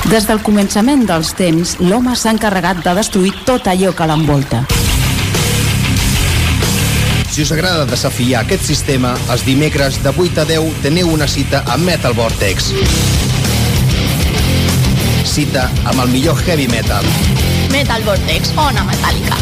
Des del començament dels temps, l'home s'ha encarregat de destruir tot allò que l'envolta. Si us agrada desafiar aquest sistema, els dimecres de 8 a 10 teniu una cita a Metal Vortex. Cita amb el millor heavy metal. Metal Vortex, Ona Metàl·lica.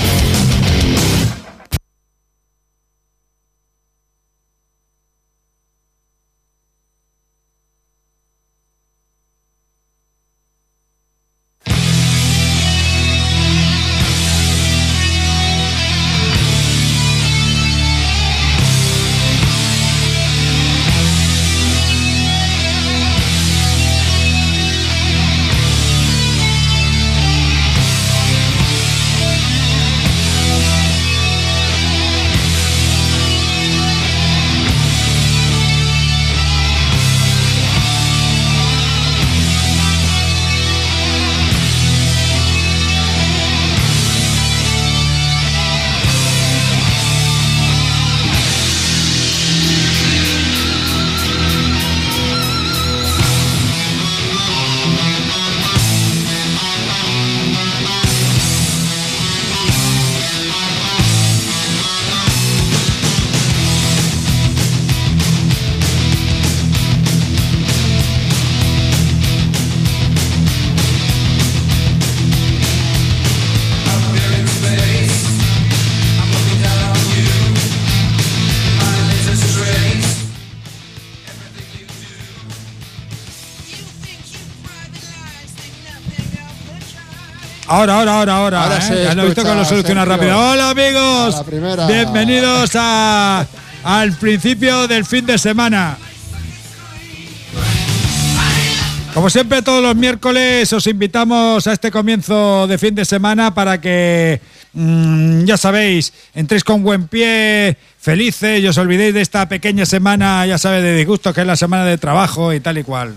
Ahora sí, ya lo he visto que lo soluciona rápido. Hola amigos, bienvenidos al principio del fin de semana. Como siempre, todos los miércoles os invitamos a este comienzo de fin de semana para que, ya sabéis, entréis con buen pie, felices y os olvidéis de esta pequeña semana, ya sabéis, de disgusto, que es la semana de trabajo y tal y cual.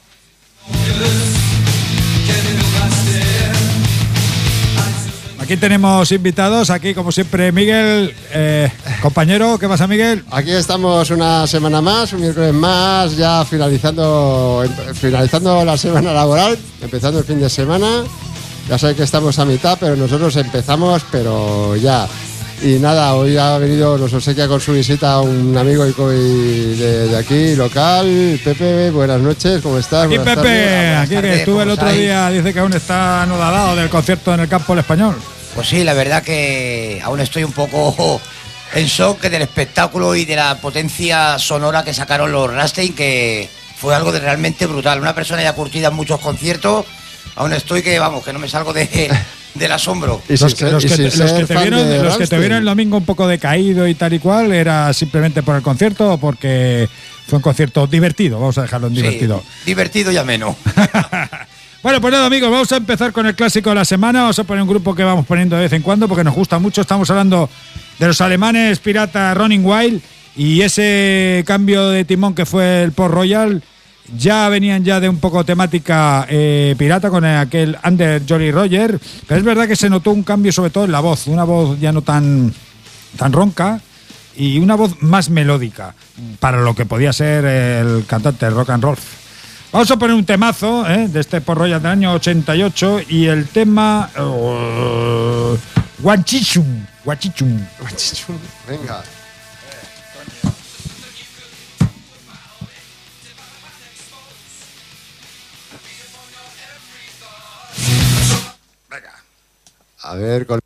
Aquí tenemos invitados, aquí como siempre Miguel, compañero, ¿qué pasa Miguel? Aquí estamos una semana más, un miércoles más, ya finalizando la semana laboral, empezando el fin de semana. Ya sabéis que estamos a mitad, pero nosotros empezamos, pero ya. Y nada, hoy ha venido, nos obsequia con su visita un amigo de aquí, local. Pepe, buenas noches, ¿cómo estás? Aquí buenas Pepe, tardes. aquí que estuve el otro día, dice que aún está anodado del concierto en el Campo del Español. Pues sí, la verdad que aún estoy un poco en shock del espectáculo y de la potencia sonora que sacaron los Rammstein, que fue algo de realmente brutal. Una persona ya curtida en muchos conciertos, aún estoy que no me salgo del asombro. Los que te vieron el domingo un poco decaído y tal y cual, ¿era simplemente por el concierto o porque fue un concierto divertido? Vamos a dejarlo en divertido. Sí, divertido y ameno. Bueno, pues nada amigos, vamos a empezar con el clásico de la semana. Vamos a poner un grupo que vamos poniendo de vez en cuando porque nos gusta mucho. Estamos hablando de los alemanes Pirata Running Wild y ese cambio de timón que fue el Port Royal. Ya venían ya de un poco temática pirata con aquel Under Jolly Roger, pero es verdad que se notó un cambio sobre todo en la voz, una voz ya no tan ronca y una voz más melódica para lo que podía ser el cantante del rock and roll. Vamos a poner un temazo de este Port Royal del año 88 y el tema Guachichum. Venga. A ver, con...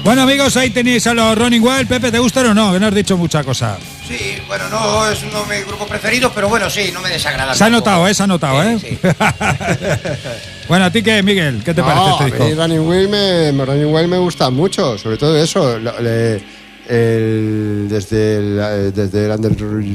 Bueno, amigos, ahí tenéis a los Running Wild. Pepe, ¿te gustan o no? Que no has dicho mucha cosa. Sí, bueno, no es uno de mis grupos preferidos, pero bueno, sí, no me desagrada. Se ha notado, se ha notado, Sí. Bueno, ¿a ti qué, Miguel? ¿Qué te parece este disco? A mí Running Wild me gusta mucho, sobre todo eso. Desde el Under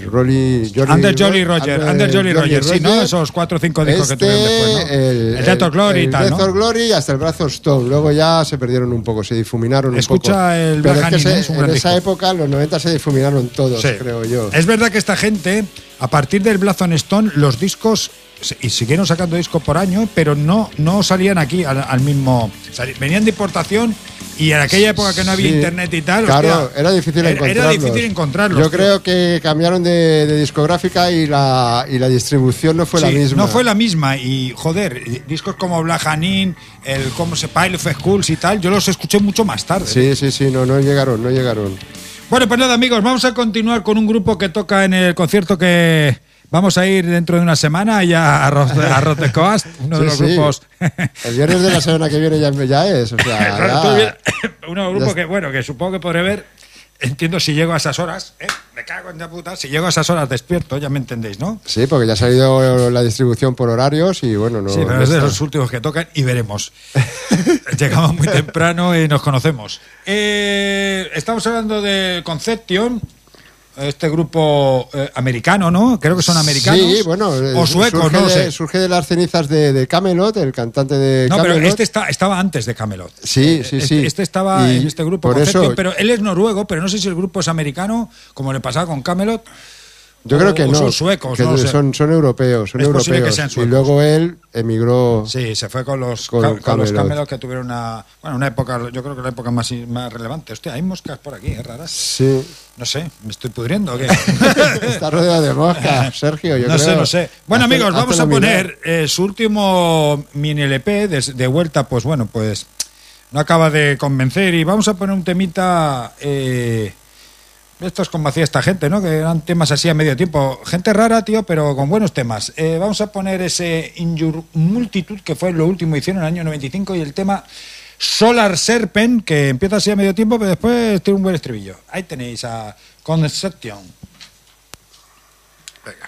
Jolly Roger, sí, ¿no? Esos 4 o 5 discos que tuvieron después, ¿no? El Death of Glory y tal, ¿no? Death of Glory hasta el Brazo Stone. Luego ya se perdieron un poco, se difuminaron un poco. Escucha el Pero Black es que Honey, es un gran en esa disco. época, en los 90, se difuminaron todos, Sí. creo yo. Es verdad que esta gente, a partir del Blazon Stone, los discos y siguieron sacando discos por año, pero no salían aquí al mismo. Venían de importación y en aquella época que no había internet y tal. Claro, hostia, era difícil encontrarlos. Yo creo que cambiaron de discográfica y la distribución no fue la misma. No fue la misma y, joder, discos como Black Hanin, Pile of Skulls y tal, yo los escuché mucho más tarde. Sí, no llegaron. Bueno, pues nada, amigos, vamos a continuar con un grupo que toca en el concierto que vamos a ir dentro de una semana ya a Rotecoast, uno de los grupos. El viernes de la semana que viene ya es, o sea, uno de los grupos que supongo que podré ver. Entiendo si llego a esas horas, me cago en la puta, si llego a esas horas despierto, ya me entendéis, ¿no? Sí, porque ya ha salido la distribución por horarios y bueno, no. Sí, pero es de los últimos que tocan y veremos. Llegamos muy temprano y nos conocemos. Estamos hablando de Conception, este grupo americano, ¿no? Creo que son americanos. Sí, bueno. O suecos, no sé. Surge de las cenizas de Camelot, el cantante de Camelot. No, pero este estaba antes de Camelot. Sí. Este estaba en este grupo, por Conception, eso, pero él es noruego, pero no sé si el grupo es americano, como le pasaba con Camelot. Yo creo que no. Son suecos, que no sé. son europeos. Es posible que sean suecos. Y luego él emigró. Sí, se fue con los Camelot que tuvieron una época, yo creo que la época más relevante. Hostia, hay moscas por aquí, raras. Sí. No sé, ¿me estoy pudriendo o qué? Está rodeado de moscas, Sergio, yo creo. No sé. Bueno, amigos, vamos a poner su último mini LP de vuelta, pues bueno, pues no acaba de convencer y vamos a poner un temita. Esto es como hacía esta gente, ¿no? Que eran temas así a medio tiempo. Gente rara, tío, pero con buenos temas. Vamos a poner ese In Your Multitude, que fue lo último que hicieron en el año 95, y el tema Solar Serpent, que empieza así a medio tiempo, pero después tiene un buen estribillo. Ahí tenéis a Conception. Venga.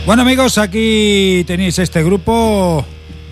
Bueno, amigos, aquí tenéis este grupo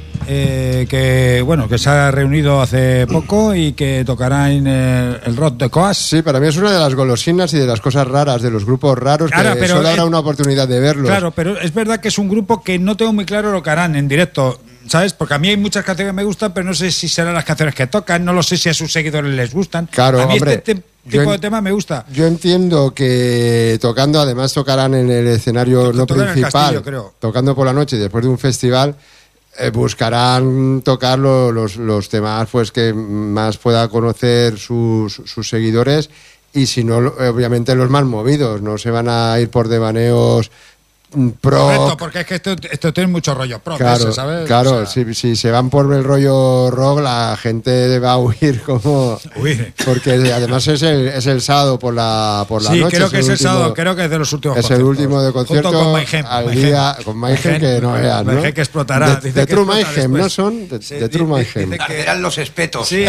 que se ha reunido hace poco y que tocará en el Rock de Coas. Sí, para mí es una de las golosinas y de las cosas raras, de los grupos raros, claro, que solo habrá una oportunidad de verlos. Claro, pero es verdad que es un grupo que no tengo muy claro lo que harán en directo, ¿sabes? Porque a mí hay muchas canciones que me gustan, pero no sé si serán las canciones que tocan, no lo sé si a sus seguidores les gustan. Claro, a mí hombre, este tipo de tema me gusta. Yo entiendo que tocando, además tocarán en el escenario no principal, Castillo, creo. Tocando por la noche y después de un festival, buscarán tocar los temas pues que más pueda conocer sus seguidores, y si no, obviamente los más movidos, no se van a ir por devaneos pro. Correcto, porque es que esto tiene mucho rollo pro, claro, ¿sabes? Claro, o sea, si se van por el rollo rock, la gente va a huir como... Porque además es el sábado por la sí, noche. Sí, creo que es el último, sábado, creo que es de los últimos conciertos. Es el último de concierto. Junto con Mayhem. Al día, con Mayhem que no vean, ¿no? Mayhem que explotará. De True Mayhem, ¿no son? De True Mayhem. Arderán los espetos. Sí.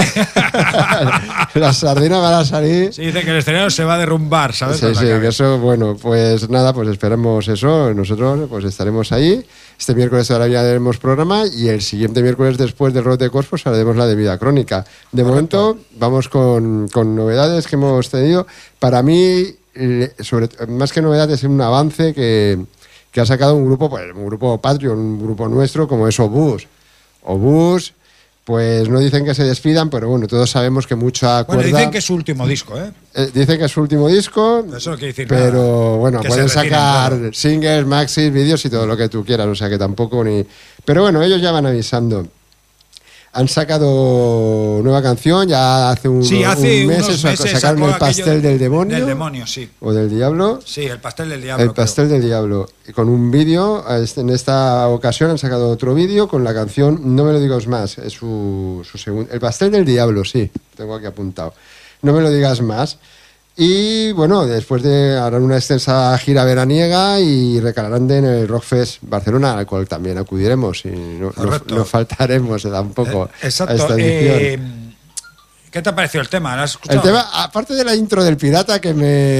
La sardina van a salir. Sí, dice que el escenario se va a derrumbar, ¿sabes? Sí, que eso, bueno, pues nada, pues esperemos eso. Nosotros pues estaremos ahí. Este miércoles todavía haremos programa y el siguiente miércoles después del Rock de Cosmos haremos la debida crónica. De momento vamos con novedades que hemos tenido. Para mí, más que novedades, es un avance que ha sacado un grupo Patreon, un grupo nuestro como es Obús. Obús, pues no dicen que se despidan, pero bueno, todos sabemos que mucha cuerda... Bueno, dicen que es su último disco, dicen que es su último disco, eso no quiere decir pero nada, bueno, pueden sacar singles, maxis, vídeos y todo lo que tú quieras, o sea que tampoco ni... Pero bueno, ellos ya van avisando. Han sacado nueva canción, ya hace un mes sacaron El Pastel del Demonio. Del Demonio, sí. O del Diablo. Sí, El Pastel del Diablo. El Pastel del Diablo. Y con un vídeo, en esta ocasión han sacado otro vídeo con la canción No me lo digas más. Es su segundo. El Pastel del Diablo, sí, tengo aquí apuntado. No me lo digas más. Y bueno, después harán una extensa gira veraniega y recalarán en el Rockfest Barcelona, al cual también acudiremos y no faltaremos tampoco a esta edición. ¿Qué te ha parecido el tema? ¿Lo has escuchado? El tema, aparte de la intro del pirata que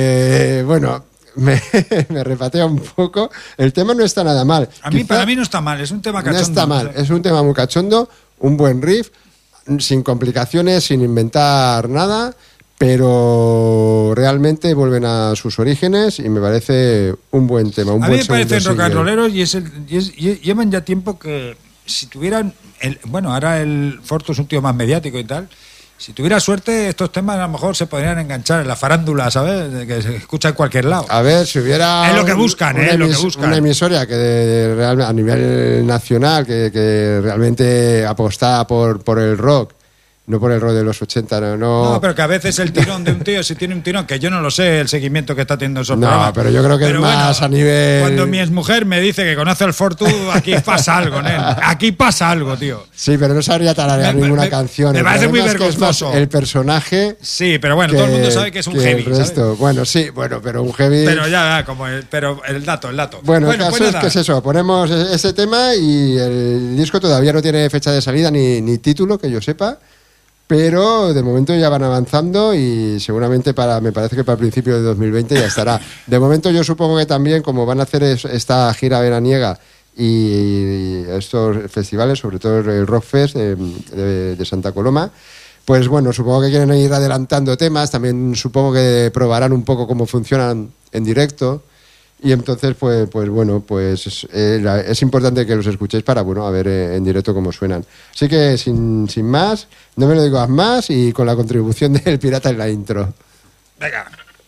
me repatea un poco, el tema no está nada mal. Para mí no está mal, es un tema cachondo. No está mal, es un tema muy cachondo, un buen riff, sin complicaciones, sin inventar nada, pero realmente vuelven a sus orígenes y me parece un buen tema. A mí me parecen rock and rolleros y llevan ya tiempo que si tuvieran... ahora el Fortu es un tío más mediático y tal. Si tuviera suerte, estos temas a lo mejor se podrían enganchar en la farándula, ¿sabes? Que se escucha en cualquier lado. A ver, si hubiera... Es lo que buscan, una emisora que a nivel nacional que realmente apostaba por el rock, no por el rock de los 80, no. No, pero que a veces el tirón de un tío, si tiene un tirón, que yo no lo sé, el seguimiento que está teniendo esos programas. No, pero yo creo que es más a nivel... Cuando mi exmujer me dice que conoce el Fortu, aquí pasa algo, nen. Aquí pasa algo, tío. Sí, pero no sabría tararear ninguna canción. Me parece muy vergonzoso. Es más el personaje... Sí, pero bueno, todo el mundo sabe que es un heavy, el resto. ¿Sabes? Bueno, sí, pero un heavy... Pero ya, pero el dato. Bueno, el caso es que es eso, ponemos ese tema y el disco todavía no tiene fecha de salida ni título, que yo sepa. Pero de momento ya van avanzando y seguramente me parece que para el principio de 2020 ya estará. De momento yo supongo que también, como van a hacer esta gira veraniega y estos festivales, sobre todo el Rockfest de Santa Coloma, pues bueno, supongo que quieren ir adelantando temas, también supongo que probarán un poco cómo funcionan en directo. Y entonces, pues bueno, pues es importante que los escuchéis para, a ver en directo cómo suenan. Así que, sin más, no me lo digas más y con la contribución del pirata en la intro. Venga.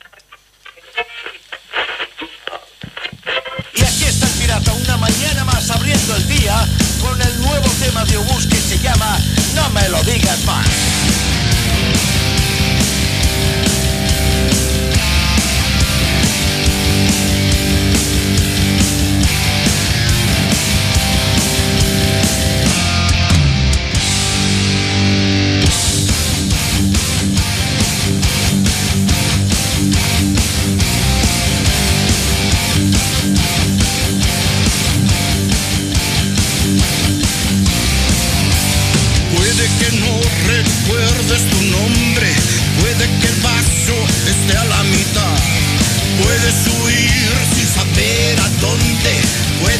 Y aquí está el pirata, una mañana más abriendo el día con el nuevo tema de Obús que se llama No me lo digas más. Recuerdes tu nombre, puede que el vaso esté a la mitad, puedes huir sin saber a dónde,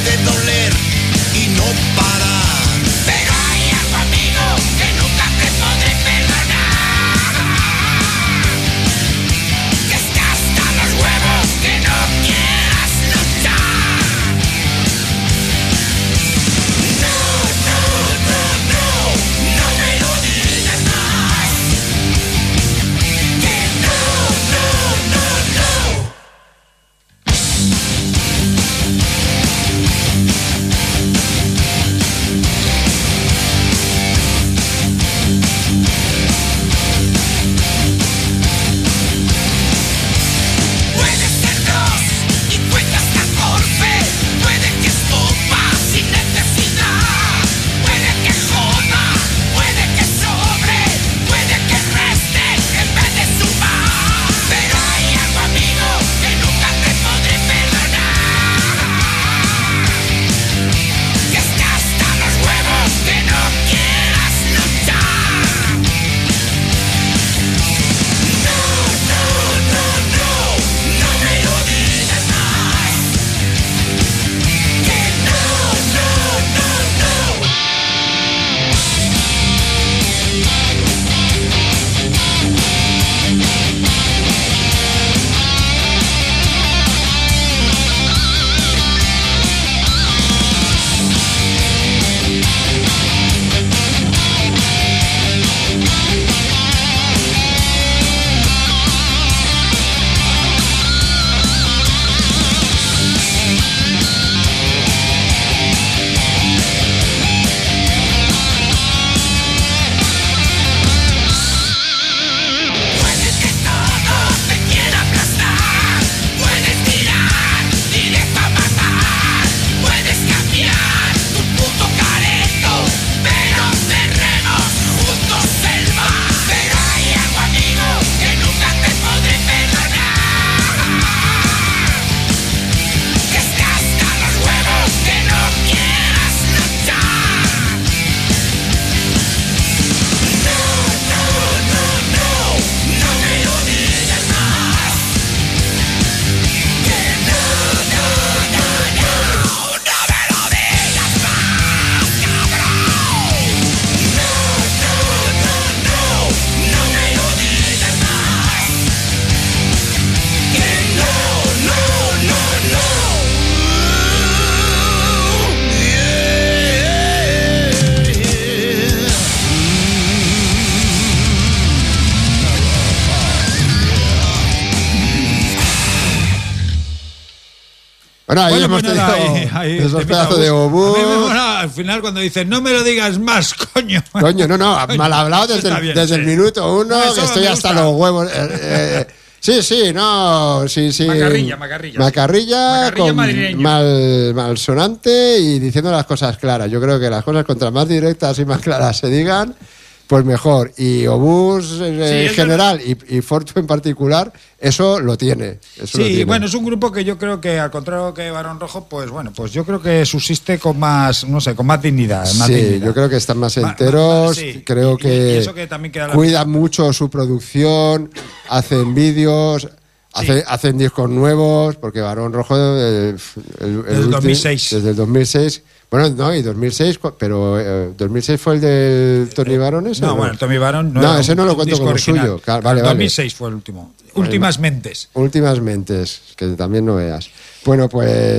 Bueno, ahí hemos pues nada, tenido ahí esos te pedazos de A mí me obús. mola al final cuando dicen, no me lo digas más, coño. Coño, no, mal hablado desde, Está bien, desde sí. el minuto 1, No, que eso estoy me hasta gusta. los huevos. Sí, no, sí. Macarrilla. Macarrilla con madrileño. malsonante y diciendo las cosas claras. Yo creo que las cosas contra más directas y más claras se digan, pues mejor. Y obús en general y Fortu en particular, eso lo tiene. Eso lo Sí, tiene. bueno, es un grupo que yo creo que, al contrario que Barón Rojo, pues bueno, pues yo creo que subsiste con más, no sé, con más dignidad. Más Sí, dignidad. yo creo que están más enteros, sí. creo Y que eso que también queda la cuidan mucho su producción, hacen vídeos, hacen discos nuevos, porque Barón Rojo Desde el 2006. Desde el 2006. Bueno, no, y 2006, pero 2006 fue el del Tony Barón ese. No, bueno, el Tommy Barón No, ese no lo cuento disco como original. suyo. Claro, vale, 2006 fue el último. Últimas mentes. Últimas mentes, que también no veas. Bueno,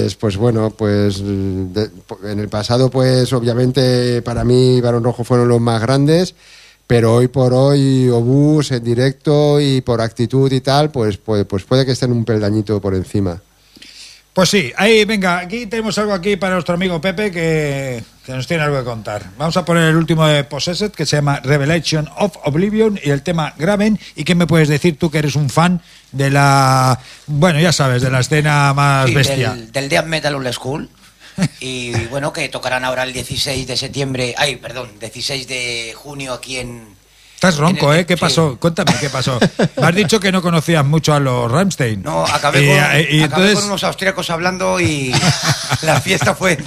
en el pasado, pues obviamente para mí Barón Rojo fueron los más grandes, pero hoy por hoy obús en directo y por actitud y tal, pues puede que estén un peldañito por encima. Pues sí, ahí, venga, aquí tenemos algo aquí para nuestro amigo Pepe que nos tiene algo que contar. Vamos a poner el último de Possessed, que se llama Revelation of Oblivion, y el tema Graven. ¿Y qué me puedes decir tú, que eres un fan de la, bueno, ya sabes, de la escena más bestia? Del Death Metal Old School. Y bueno, que tocarán ahora el 16 de junio aquí en... Estás ronco, ¿eh? ¿Qué Sí. pasó? Cuéntame, ¿qué pasó? Me has dicho que no conocías mucho a los Rammstein. No, acabé con unos austríacos hablando y la fiesta fue...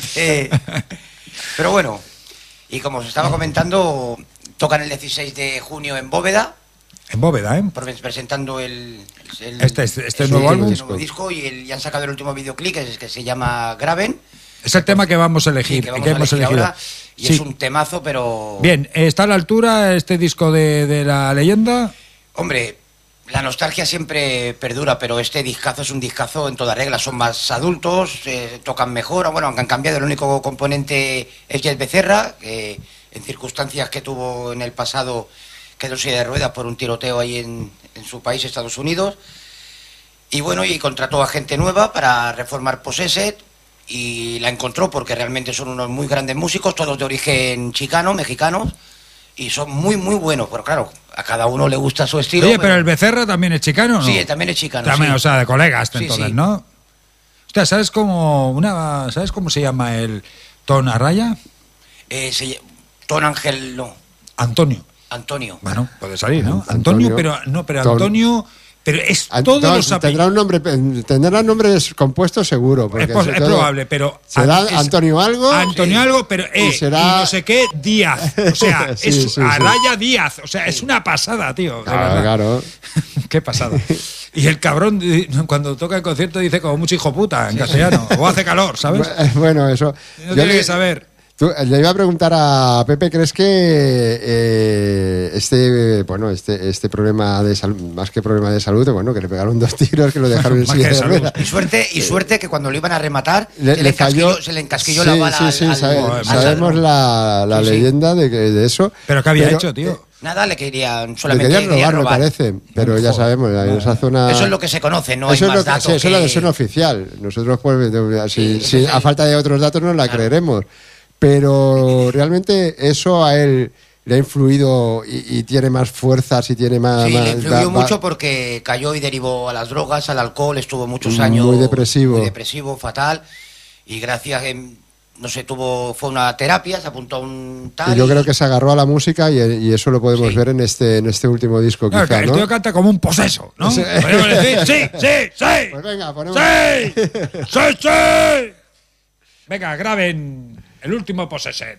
Pero bueno, y como os estaba comentando, tocan el 16 de junio en Bóveda, En Bóveda, ¿eh? presentando el Este nuevo álbum. nuevo disco, y han sacado el último videoclip que se llama Graven. Es el tema que vamos a elegir. Sí, que vamos a elegir ahora, y Sí. es un temazo, pero... Bien, ¿está a la altura este disco de la leyenda? Hombre, la nostalgia siempre perdura, pero este discazo es un discazo en toda regla. Son más adultos, tocan mejor. Bueno, aunque han cambiado, el único componente es Jess Becerra, que en circunstancias que tuvo en el pasado quedó en silla de ruedas por un tiroteo ahí en su país, Estados Unidos. Y bueno, y contrató a gente nueva para reformar Possessed, y la encontró porque realmente son unos muy grandes músicos, todos de origen chicano, mexicanos, y son muy, muy buenos. Pero claro, a cada uno le gusta su estilo. Oye, pero el Becerra también es chicano, ¿no? Sí, también es chicano. También, sí. o sea, de colegas, Sí, entonces, sí. ¿no? Hostia, ¿sabes cómo se llama el Ton Arraya? Ton Ángel, no, Antonio. Antonio. Bueno, puede salir, ¿no? Antonio. Pero Ton. Antonio... Pero es todos los apellidos. Tendrá nombres compuestos seguro. Porque Es sobre todo probable, pero... será es Antonio algo. Antonio algo, pero y será- y no sé qué, Díaz. O sea, Sí, es sí, sí. Arraya Díaz. O sea, es una pasada, tío. de verdad. Claro. Qué pasada. Y el cabrón, cuando toca el concierto, dice como mucho hijo puta en castellano. O hace calor, ¿sabes? Bueno, eso. No Yo tiene que saber. Le iba a preguntar a Pepe, ¿crees que este problema de salud, más que problema de salud, bueno, que le pegaron 2 tiros, que lo dejaron en Más silla que de salud. ruedas? Y suerte que cuando lo iban a rematar, Le cayó, se le encasquilló la bala Sí, al sabemos ladrón. la Sí, sí. leyenda de eso. ¿Pero qué había hecho, tío? Nada, le querían Le solamente querían robar, me parece, pero ya sabemos, en esa zona... Eso es lo que se conoce, no Eso hay es más lo que, datos. sí, eso es la que- versión oficial. Nosotros, pues, Sí, a falta de otros datos, no la creeremos. Pero realmente eso a él le ha influido y tiene más fuerzas y tiene más... Sí, más- le influyó mucho porque cayó y derivó a las drogas, al alcohol, estuvo muchos Muy años depresivo. fatal, y gracias, no sé, fue una terapia, se apuntó a un tal... Y yo creo que se agarró a la música y eso lo podemos Sí. ver en este último disco, Claro, quizá, el ¿no? tío canta como un poseso, ¿no? Sí. Podríamos decir, sí. Pues venga, ponemos... ¡Sí! Venga, graben el último Possessed.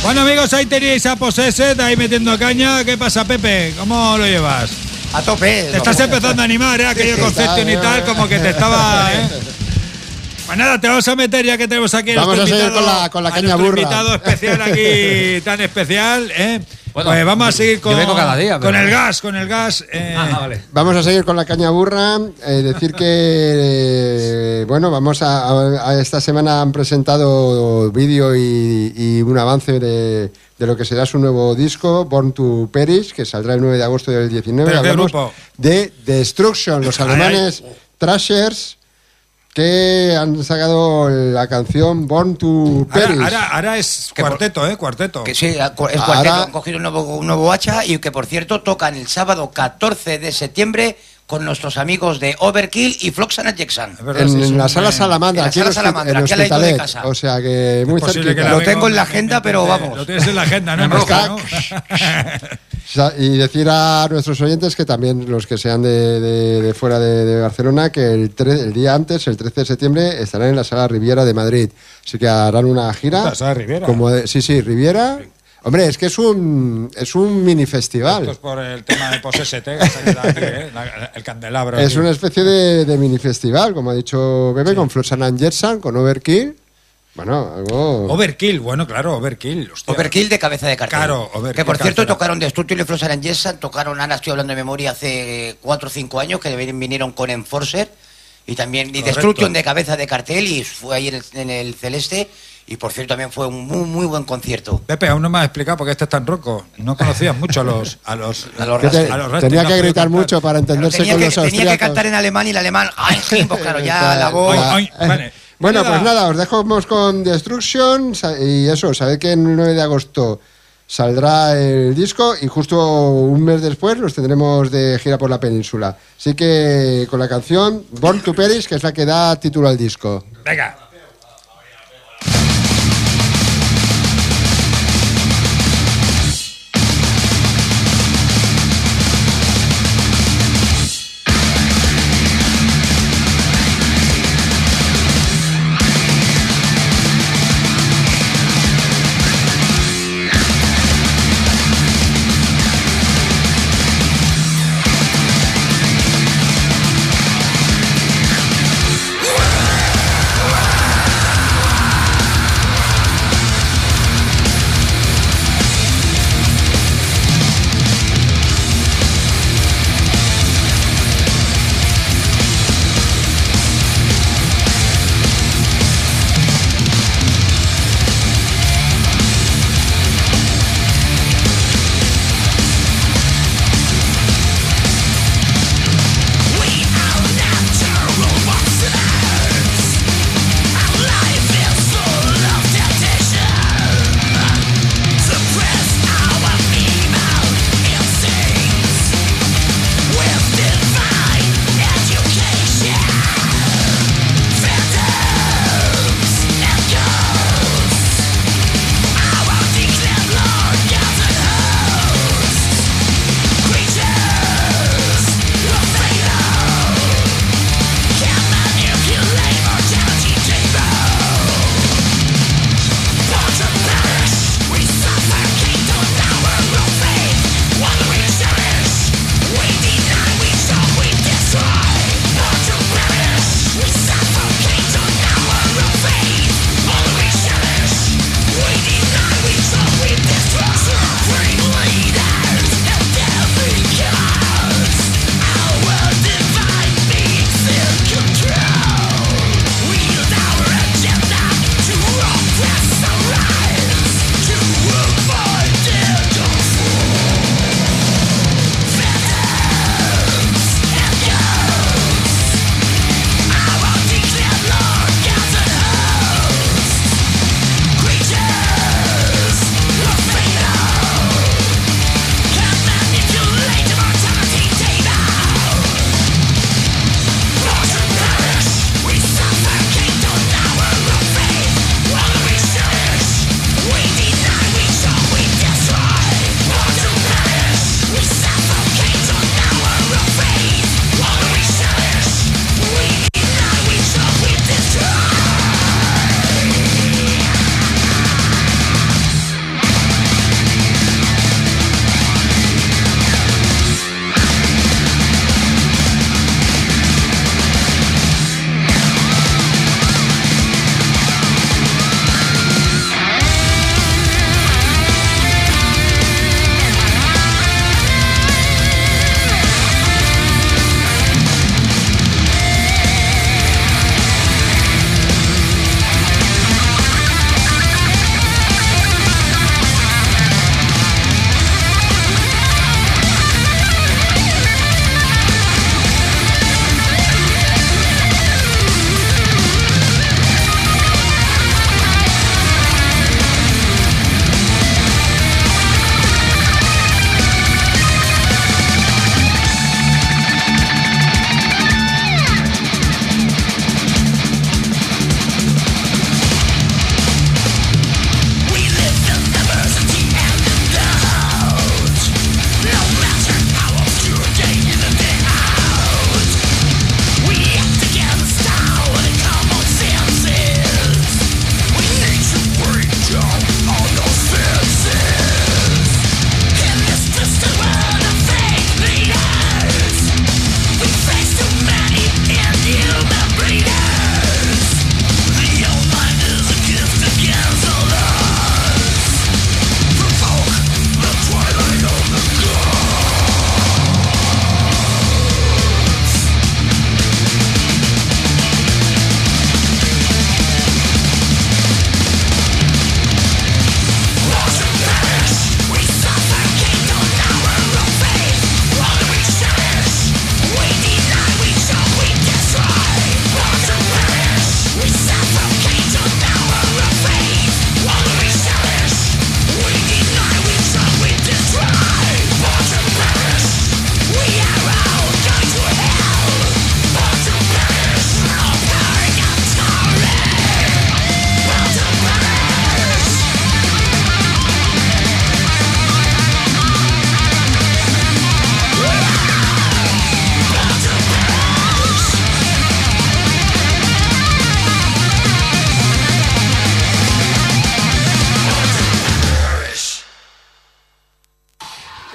Bueno, amigos, ahí tenéis a Possessed, ahí metiendo caña. ¿Qué pasa, Pepe? ¿Cómo lo llevas? A tope. Te estás empezando a animar, ¿eh? Aquello Conception y tal, como que te estaba... Pues nada, te vamos a meter ya que tenemos aquí vamos a seguir con la caña burra. Invitado especial aquí, tan especial, ¿eh? Bueno, pues vamos a seguir con, yo vengo cada día, pero... con el gas. Vale. Vamos a seguir con la caña burra. Decir que, bueno, vamos a esta semana han presentado vídeo y un avance de lo que será su nuevo disco, Born to Perish, que saldrá el 9 de agosto del 19. ¿Pero qué Hablamos grupo? de Destruction, los alemanes Thrashers, que han sacado la canción Born to Perish. Ahora es cuarteto, cuarteto. Que sí, es cuarteto. Han cogido un nuevo hacha y que, por cierto, tocan el sábado 14 de septiembre con nuestros amigos de Overkill y Floxana Jackson. En la sala Salamandra, aquí en Hospitalet. Casa. O sea que muy cerquita. Lo tengo en la agenda, pero vamos. Lo tienes en la agenda, ¿no? En roja, ¿no? Y decir a nuestros oyentes que también los que sean de fuera de Barcelona, que el día antes, el 13 de septiembre, estarán en la Sala Riviera de Madrid. Así que harán una gira. ¿La Sala Riviera? Sí, Riviera. Hombre, es que es un mini festival. Esto es por el tema de Possessed, que se queda aquí, el candelabro. Es aquí. una especie de mini festival, como ha dicho Bebe, con Flotsam and Jetsam, con Overkill. Bueno, algo... Overkill, bueno, claro, Overkill. Hostia. Overkill de cabeza de cartel. Claro, Overkill. Que por cierto cartera. tocaron Destruction y Flotsam and Jetsam, tocaron, ahora estoy hablando de memoria, hace 4 o 5 años, que vinieron con Enforcer, y también y Destruction de cabeza de cartel, y fue ahí en el Celeste, y por cierto también fue un muy buen concierto. Pepe, aún no me has explicado por qué este es tan roco. No conocías mucho a los Tenía que gritar mucho para entenderse con los austríacos. Tenía que cantar en alemán y el alemán, pues claro, ya la voz... Vale. Bueno, pues nada, os dejamos con Destruction y eso, sabed que el 9 de agosto saldrá el disco y justo un mes después los tendremos de gira por la península. Así que con la canción Born to Perish, que es la que da título al disco. Venga.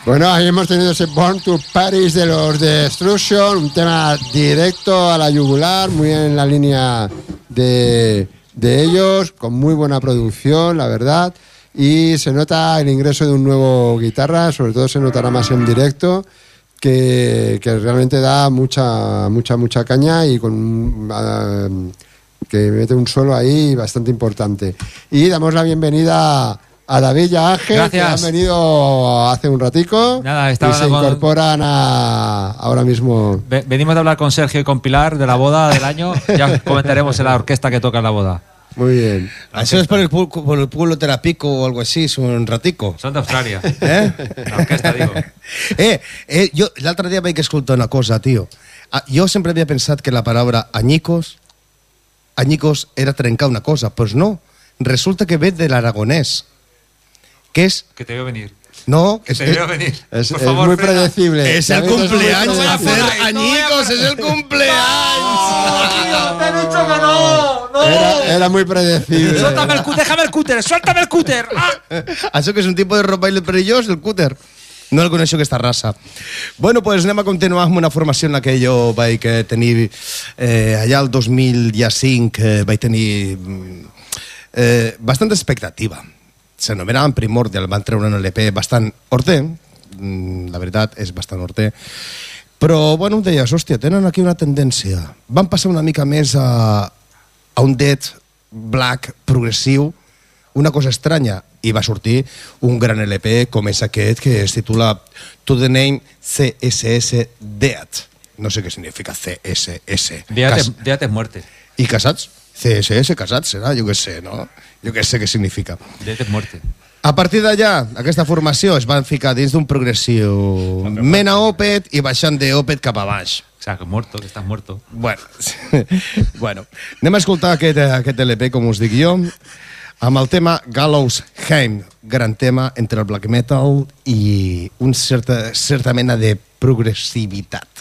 Bueno, ahí hemos tenido ese Born to Paris de los Destruction, un tema directo a la yugular, muy en la línea de ellos, con muy buena producción, la verdad, y se nota el ingreso de un nuevo guitarra, sobre todo se notará más en directo, que realmente da mucha caña y que mete un solo ahí bastante importante. Y damos la bienvenida a David y a Ángel, gracias, que han venido hace un ratico. Nada, y se incorporan ahora mismo. Venimos de hablar con Sergio y con Pilar de la boda del año. Ya comentaremos en la orquesta que toca en la boda. Muy bien. Això és per el pueblo terapico o algo así, és un ratico. Són d'Austràlia. La orquesta, digo. Jo l'altre dia vaig escoltar una cosa, tio. Jo sempre havia pensat que la paraula añicos era trencar una cosa, pues no. Resulta que ve de l'aragonès. Que es... Que te veo venir. No, que te veo venir. Es muy predecible. Es el cumpleaños. Hacer añicos es el cumpleaños. Te he dicho que no. Era muy predecible. Déjame el cúter, suéltame el cúter. Això que és un tipus de roba perillós, el cúter. No el coneixo aquesta raça. Bueno, pues anem a continuar amb una formació en la que jo vaig tenir allà el 2005 vaig tenir bastanta expectativa. S'anomenaven Primordial, van treure un LP bastant horter, la veritat és bastant horter, però bueno, em deies, hòstia, tenen aquí una tendència. Van passar una mica més a un death black progressiu, una cosa estranya, i va sortir un gran LP com és aquest que es titula To the Name CSS Death. No sé què significa CSS. Death es muerte. I casats? CSS, casats, serà? Jo què sé, no? Jo què sé què significa. Death es muerte. A partir d'allà, aquesta formació es van ficar dins d'un progressiu mena Opeth i baixant d'Opeth cap a baix. O sea, que muerto, que estás muerto. Bueno, anem a escoltar aquest LP, com us dic jo, amb el tema Gallows Heim, gran tema entre el black metal i una certa mena de progressivitat.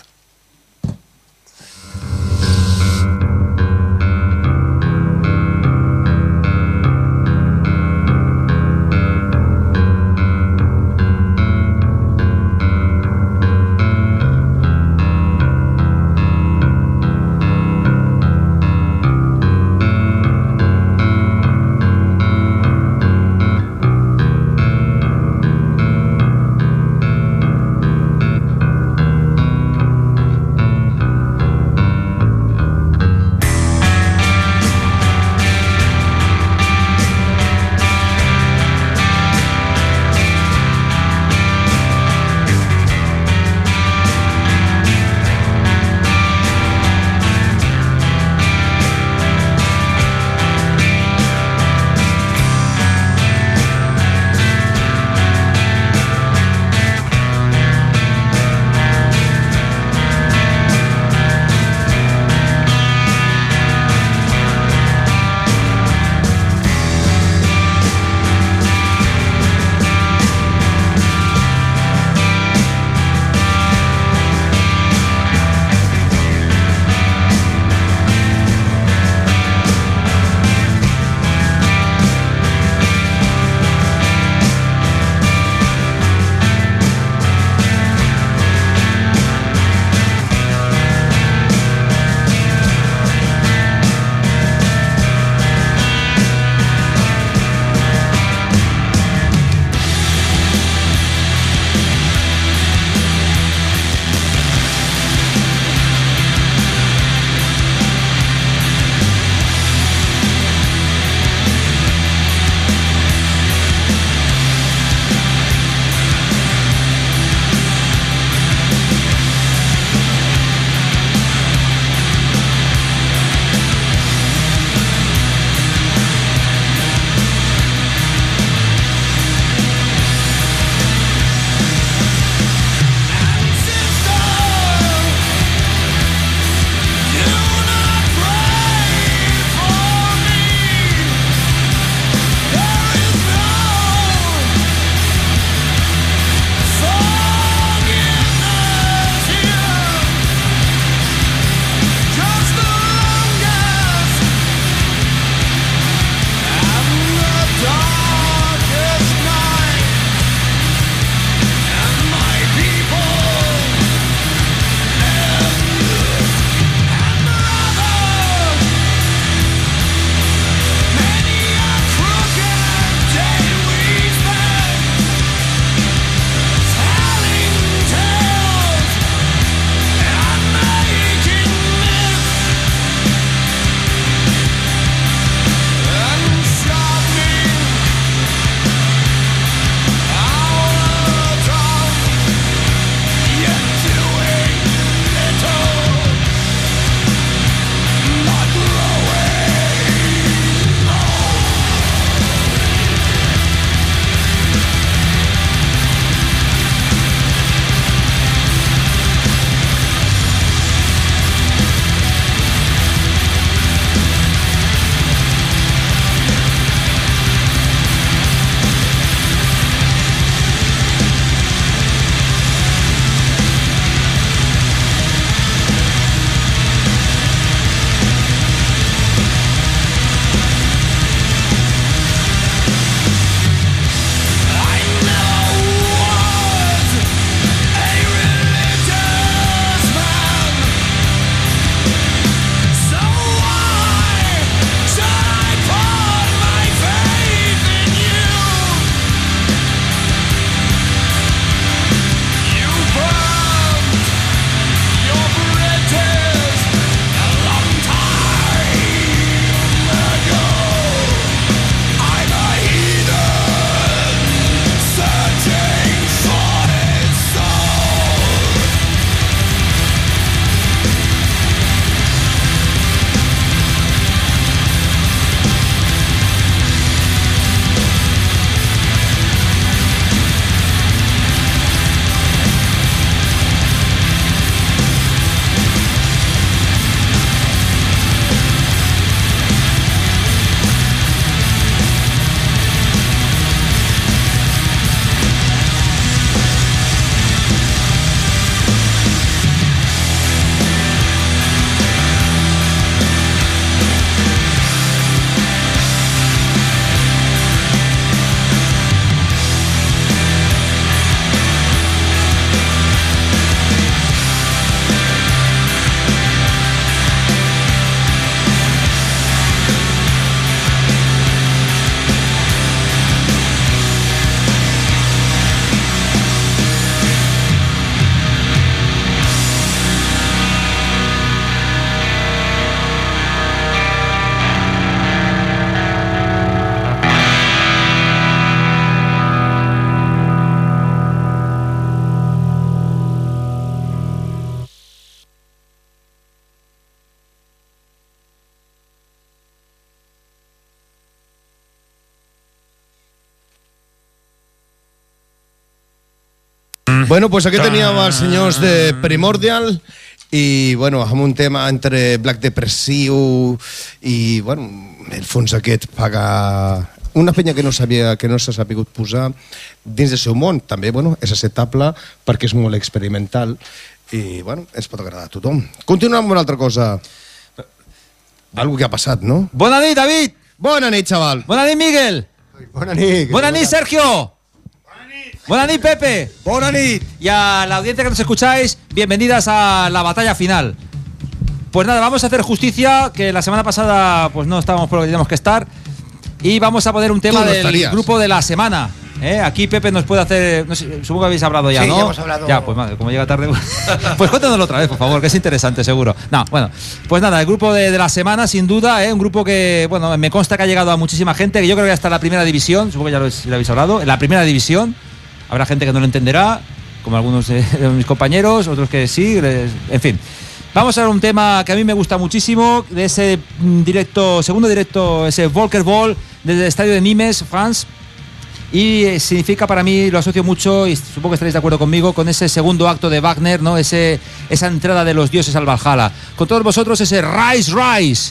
Bueno, pues aquí teníem els senyors de Primordial i, bueno, amb un tema entre Black Depressiu i, bueno, el fons aquest paga una penya que no s'ha sabut posar dins del seu món. També, bueno, és acceptable perquè és molt experimental i, bueno, ens pot agradar a tothom. Continuem amb una altra cosa. Algo que ha passat, no? Bona nit, David. Bona nit, xaval. Bona nit, Miguel. Bona nit. Bona nit, Sergio. Buenas noches, Pepe. Buenas noches. Y a la audiencia que nos escucháis, bienvenidas a la batalla final. Pues nada, vamos a hacer justicia, que la semana pasada pues no estábamos por lo que teníamos que estar. Y vamos a poner un tema del grupo de la semana. Aquí Pepe nos puede hacer... No sé, supongo que habéis hablado ya, sí, ¿no? Ya hemos hablado. Ya, pues madre, como llega tarde... Pues cuéntanoslo otra vez, por favor, que es interesante, seguro. No, bueno, pues nada, el grupo de la semana, sin duda, un grupo que, bueno, me consta que ha llegado a muchísima gente, que yo creo que hasta la primera división, supongo que ya lo habéis hablado, en la primera división. Habrá gente que no lo entenderá, como algunos de mis compañeros, otros que sí, en fin. Vamos a ver un tema que a mí me gusta muchísimo, de ese segundo directo, ese Volker Ball, desde el estadio de Nimes, France. Y significa para mí, lo asocio mucho, y supongo que estaréis de acuerdo conmigo, con ese segundo acto de Wagner, ¿no? Esa entrada de los dioses al Valhalla. Con todos vosotros, ese Rise, Rise.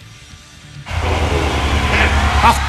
¡Ah!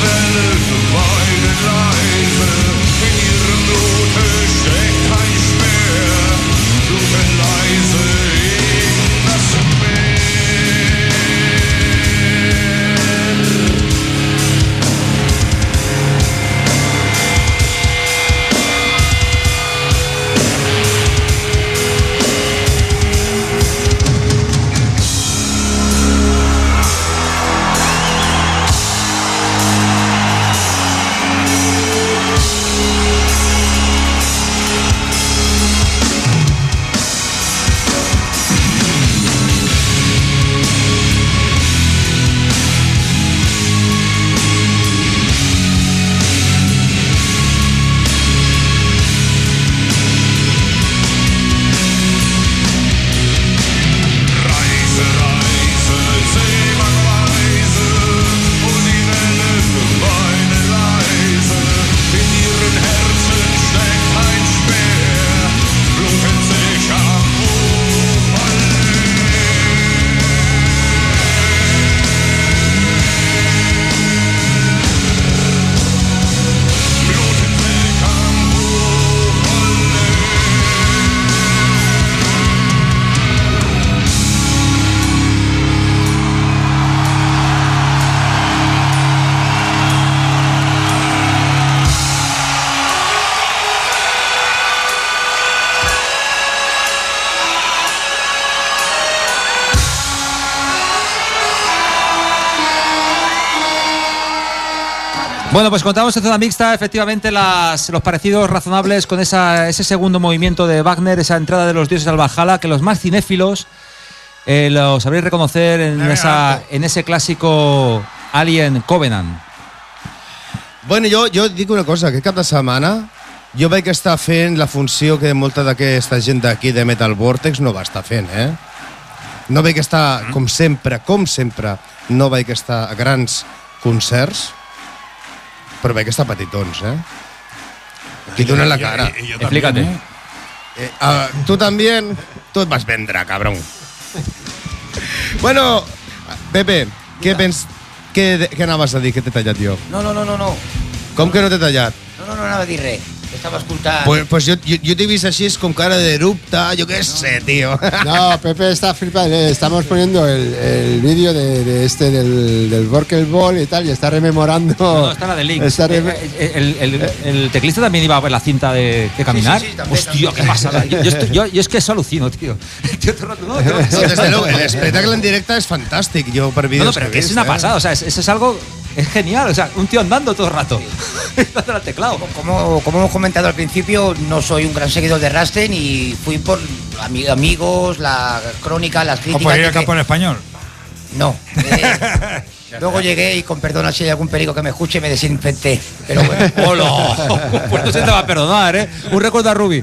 Weine leise, in ihrem Blute steckt ein Speer. Bueno, pues contamos en Zona Mixta, efectivamente, los parecidos razonables con ese segundo movimiento de Wagner, esa entrada de los dioses al Valhalla, que los más cinéfilos lo sabréis reconocer en ese clásico Alien Covenant. Bueno, jo dic una cosa, aquest cap de setmana jo vaig estar fent la funció que molta d'aquesta gent d'aquí de Metal Vortex no va estar fent, eh? No vaig estar, com sempre, no vaig estar a grans concerts, però vaig estar petitons, eh? Aquí donen la cara. Explícate. Tu también, tu et vas vendre, cabrón. Bueno, Pepe, què anaves a dir que t'he tallat jo? No. Com que no t'he tallat? No anava a dir res. Estava escoltant... Pues jo t'he vist així con cara de erupta, yo qué sé, tío. No, Pepe está flipando. Estamos poniendo el vídeo del Vorkel Ball y tal, y está rememorando... No, está la de Link. El teclista también iba a ver la cinta de caminar. Sí, también. Hostia, qué pasada. Yo es que eso alucino, tío. No, desde luego, el espectáculo en directa es fantástico. Yo por vídeos pero que es una pasada, o sea, eso es algo... Es genial, o sea, un tío andando todo el rato. Dándole al teclado. Como hemos comentado al principio, no soy un gran seguidor de Rammstein y fui por amigos, la crónica, las críticas. ¿O por ir al campo en español? No. Luego llegué y, con perdón si hay algún perico que me escuche, me desinfecté. Pero bueno. ¡Hola! Pues no se te va a perdonar, ¿eh? Un recuerdo a Ruby.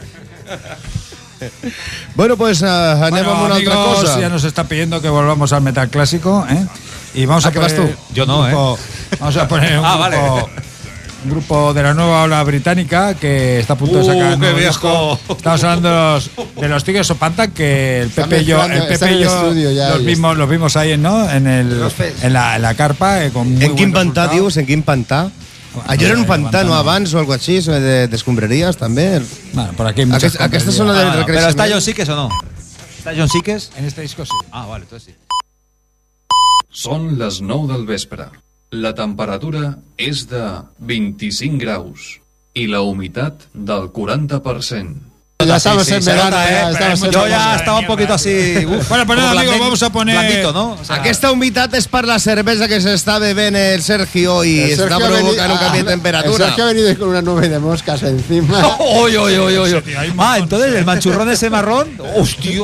Bueno, pues anem amb una altra cosa. Ya nos está pidiendo que volvamos al metal clásico, ¿eh? Y vamos a ¿qué vas tú? Yo no, grupo, vamos a poner un grupo de la nueva ola británica que está a punto de sacar un nuevo disco. Estamos hablando de los Tigers of Pantan, que el Pepe y yo los vimos ahí, ¿no? En la carpa con muy en quin pantà dius? En quin pantà? Allò era un pantano abans o algo així, d'escombraries també. Bueno, por aquí hay muchas aquesta zona del recreixement. ¿Pero está John Sykes o no? ¿Está John Sykes? En este disco sí. Ah, vale, entonces sí. Són les 9 del vespre. La temperatura és de 25 graus i la humitat del 40%. Ya estamos en verano. Yo ya estaba un poquito así. Bueno, pues nada, amigos, vamos a poner. Blandito, ¿no? O sea, aquesta humitat és per la cervesa que s'està bevent el Sergio i està provocant un canvi de temperatura. El Sergio ha venido con una nube de moscas encima. ¡Oy! Entonces el manchurrón ese marrón. ¡Hostia!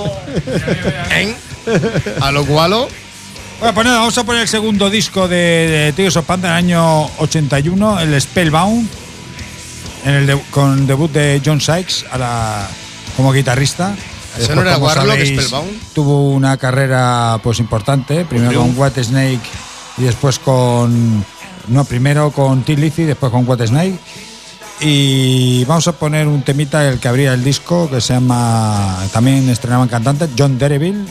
A lo cual... Bueno, pues nada, vamos a poner el segundo disco de Tigers of Pantan, año 81, el Spellbound, con debut de John Sykes como guitarrista. ¿Eso no era Warlock, Spellbound? Tuvo una carrera pues importante, primero con Whitesnake y después primero con Tin Lizzy, después con Whitesnake. Y vamos a poner un temita, el que abría el disco, que se llama, también estrenaban cantantes, John Deverell.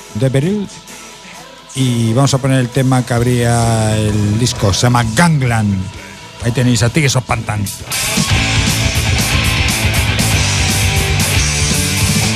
Y vamos a poner el tema que abría el disco, se llama Gangland. Ahí tenéis a Tigers of Pantan.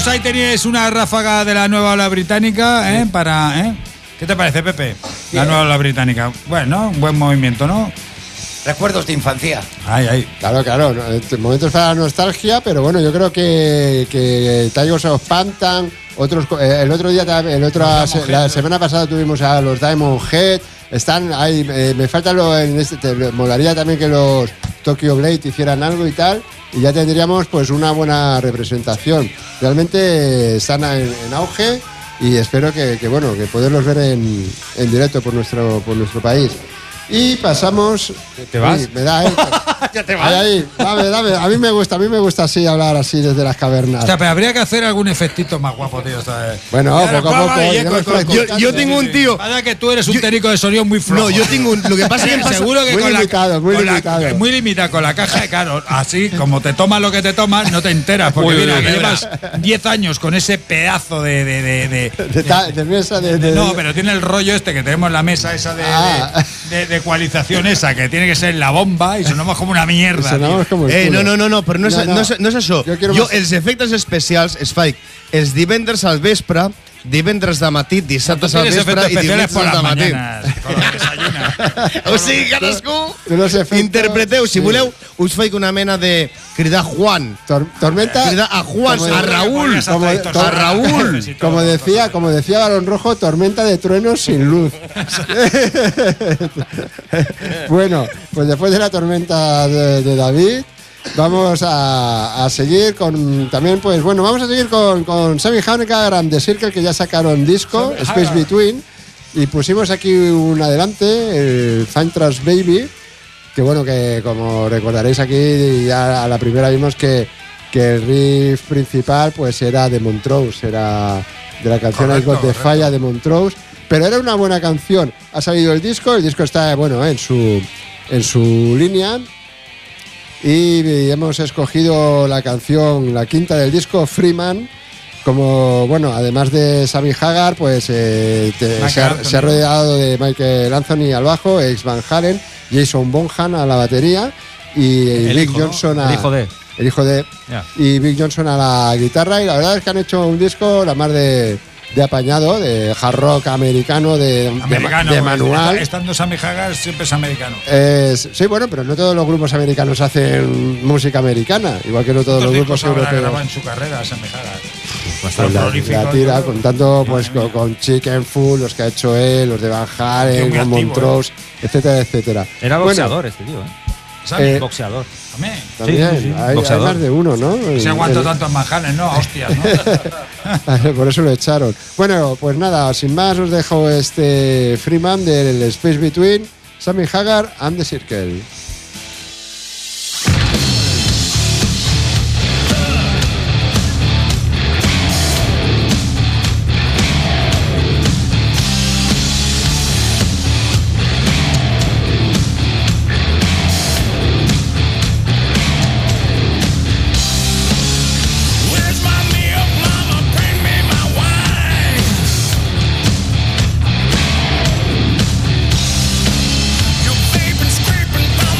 pues ahí teníais una ráfaga de la nueva ola británica, ¿Qué te parece, Pepe? La nueva ola británica. Bueno, un buen movimiento, ¿no? Recuerdos de infancia. Ay. Claro, momentos para la nostalgia, pero bueno, yo creo que Tigers of Pantan, la semana pasada tuvimos a los Diamond Head, están ahí, me falta molaría también que los Tokyo Blade hicieran algo y tal, y ya tendríamos pues una buena representación. Realmente están en auge y espero que poderlos ver en directo por nuestro país. Y pasamos. ¿Te vas? Sí, me da, ¿Ya te vas? Ahí, dame. A mí me gusta así hablar así desde las cavernas. Hostia, pero habría que hacer algún efectito más guapo, tío. ¿Sabes? Bueno, poco a poco. Yo tengo un tío. Vaya que tú eres un técnico de sonido muy flojo. No, yo tengo un. Lo que pasa es que seguro que muy limitado. Muy limitado con la caja de Carol. Así, como te tomas lo que te tomas, no te enteras. Porque mira, que llevas 10 años con ese pedazo de mesa No, pero tiene el rollo este que tenemos en la mesa esa de ecualización esa, que tiene que ser la bomba y sonamos como una mierda. Como el culo. No, però no és això. Jo els efectes especials es faig els divendres al vespre, divendres de matí, dissabtes al vespre i divendres al matí. O sigui, cadascú interpreteu. Si voleu, us faig una mena de cridar Juan. Tormenta. Cridar a Juan, a Raúl. A Raúl. Como decía Balón Rojo, tormenta de truenos sin luz. Bueno, pues después de la tormenta de David, vamos a seguir con también, pues bueno, vamos a seguir con Sammy Hagar and The Circle, que ya sacaron disco, Space Between, y pusimos aquí un adelante, el Fine Trash Baby, que bueno, que como recordaréis aquí, ya a la primera vimos que el riff principal pues era de Montrose, era de la canción I Got the Fire de Montrose, pero era una buena canción. Ha salido el disco está bueno en su línea. Y hemos escogido la canción, la quinta del disco, Freeman, como, bueno, además de Sammy Hagar, pues se ha rodeado de Michael Anthony al bajo, Ace Van Halen, Jason Bonham a la batería y Vic Johnson el hijo de y Vic Johnson a la guitarra, y la verdad es que han hecho un disco la más de apañado, de hard rock americano, de manual. Estando Sammy Hagar siempre es americano. Sí, bueno, pero no todos los grupos americanos hacen música americana, igual que no todos los grupos europeos. Grabado en su carrera Sammy Hagar. Pues la tira, contando pues con Chicken Food, los que ha hecho él, los de Van Halen, con Montrose, etcétera, etcétera. Era boxeador este tío, boxeador. También, sí. Hay más de uno, ¿no? Se aguantó tanto en Manhattan, ¿no? Hostias, ¿no? Por eso lo echaron. Bueno, pues nada, sin más os dejo este Freeman del Space Between, Sammy Hagar and The Circle. Scraping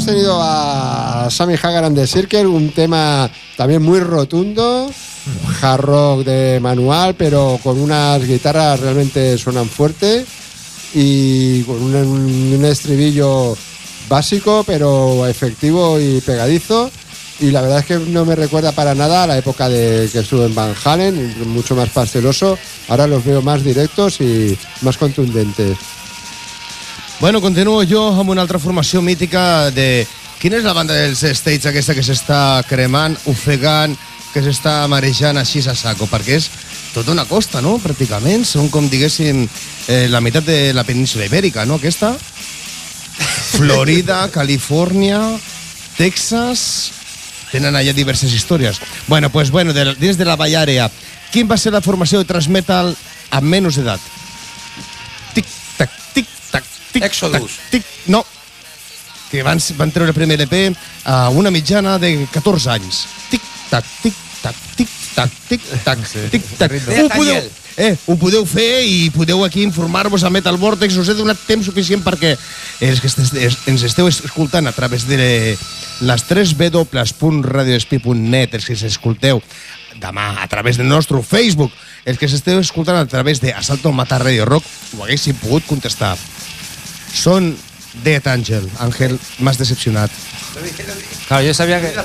tenido a Sammy Hagar and the Circle, un tema también muy rotundo, hard rock de manual, pero con unas guitarras realmente suenan fuerte y con un estribillo básico, pero efectivo y pegadizo. Y la verdad es que no me recuerda para nada a la época de que estuve en Van Halen, mucho más pasteloso. Ahora los veo más directos y más contundentes. Bueno, continuo jo amb una altra formació mítica de... Quina és la banda dels States aquesta que s'està cremant, ofegant, que s'està marejant així a saco? Perquè és tota una costa, no?, pràcticament. Són, com diguéssim, la meitat de la península ibèrica, no?, aquesta. Florida, Califòrnia, Texas... Tenen allà diverses històries. Bueno, pues bueno, dins de la Vall Àrea, quin va ser la formació de thrash metal amb menys edat? Tic-tac, tic-tac, tic-tac, Exodus. No, que van treure el primer EP a una mitjana de 14 anys. Tic-tac, tic-tac, tic-tac, tic-tac, tic-tac. Ho podeu fer i podeu aquí informar-vos a Metal Vortex. Us he donat temps suficient perquè els que ens esteu escoltant a través de les 3w.radiodespí.net, els que s'escolteu demà a través del nostre Facebook, els que s'esteu escoltant a través de Asalto Mata Radio Rock, ho haguéssim pogut contestar. Són Death Angel. Ángel, m'has decepcionat. Claro, yo sabía que...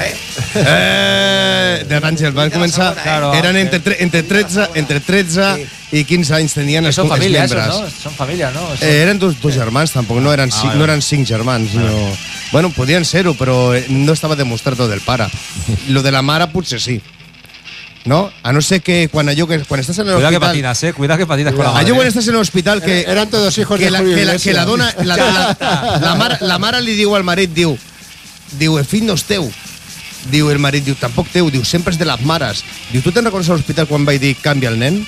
Death Angel van començar... Claro, eren entre 13 i 15 anys tenien els son familia, membres. esos, ¿no? Son familia, ¿no? Eren dos germans, tampoc no eren 5 germans. No. Bueno, podien ser-ho, però no estava demostrat del pare. Lo de la mare potser sí. ¿No? A no ser que cuando estás en el Cuidado hospital... Cuidado que patinas con la madre. Allò quan estàs en l'hospital que... Eran todos hijos de Julio Iglesias. Que la dona... La mare li diu al marit, diu, el fill no és teu. Diu el marit, diu, tampoc teu. Diu, sempre és de les mares. Diu, tu te'n recordes a l'hospital quan vaig dir canvia el nen?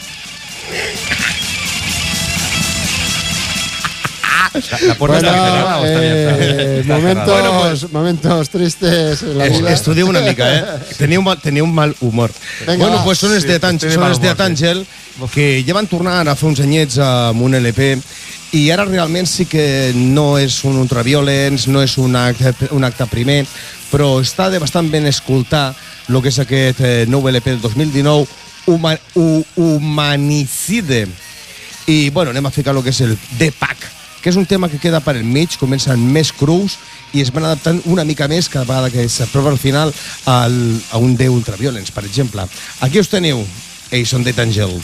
La puerta está cerrada o está bien momentos tristes en la vida. Estudieu una mica, Teniu un mal humor. Venga, bueno, pues són els Death Angel, que ja van tornar a fer uns anyets amb un LP i ara realment sí que no és un ultraviolence, no és un acte primer, però està de bastant ben escoltar el que és aquest nou LP del 2019, Humanicide. I, bueno, anem a ficar el que és el D-Pack, que és un tema que queda per el mig, comencen més crus i es van adaptant una mica més cada vegada que s'aprova al final a un The Ultraviolence, per exemple. Aquí us teniu, ells són Death Angel.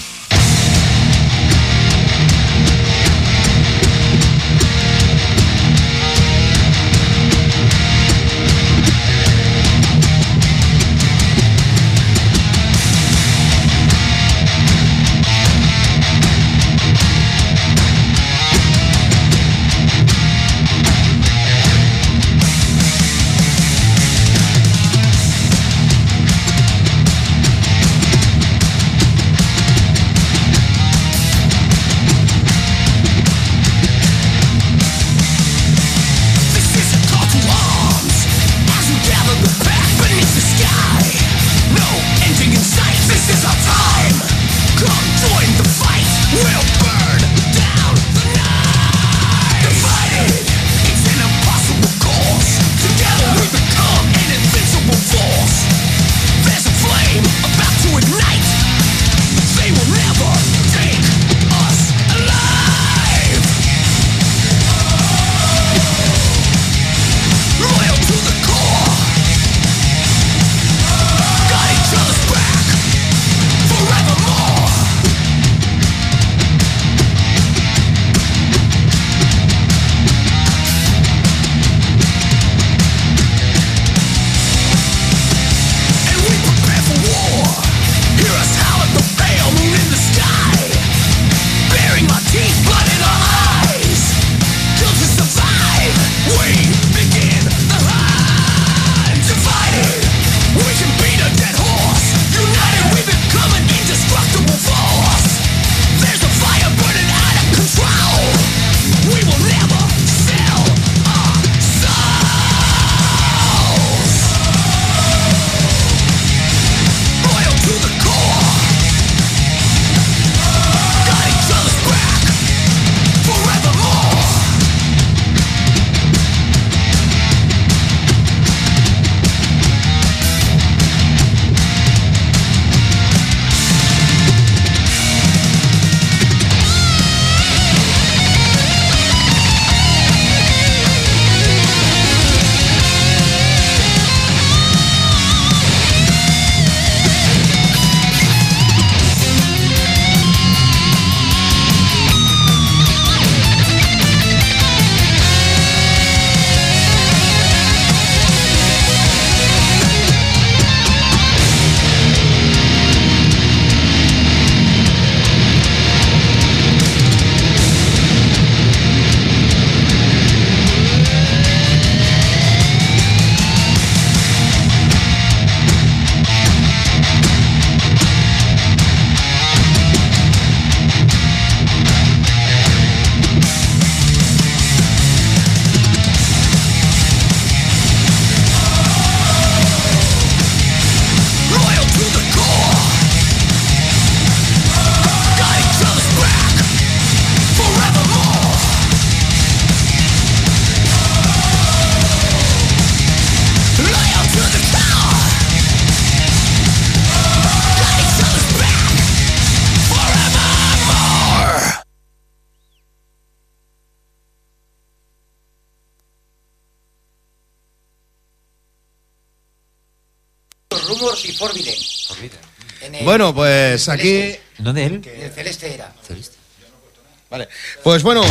Rumors y Forbidden. Bueno, pues aquí... ¿Dónde él? En el Celeste era. Vale, pues bueno...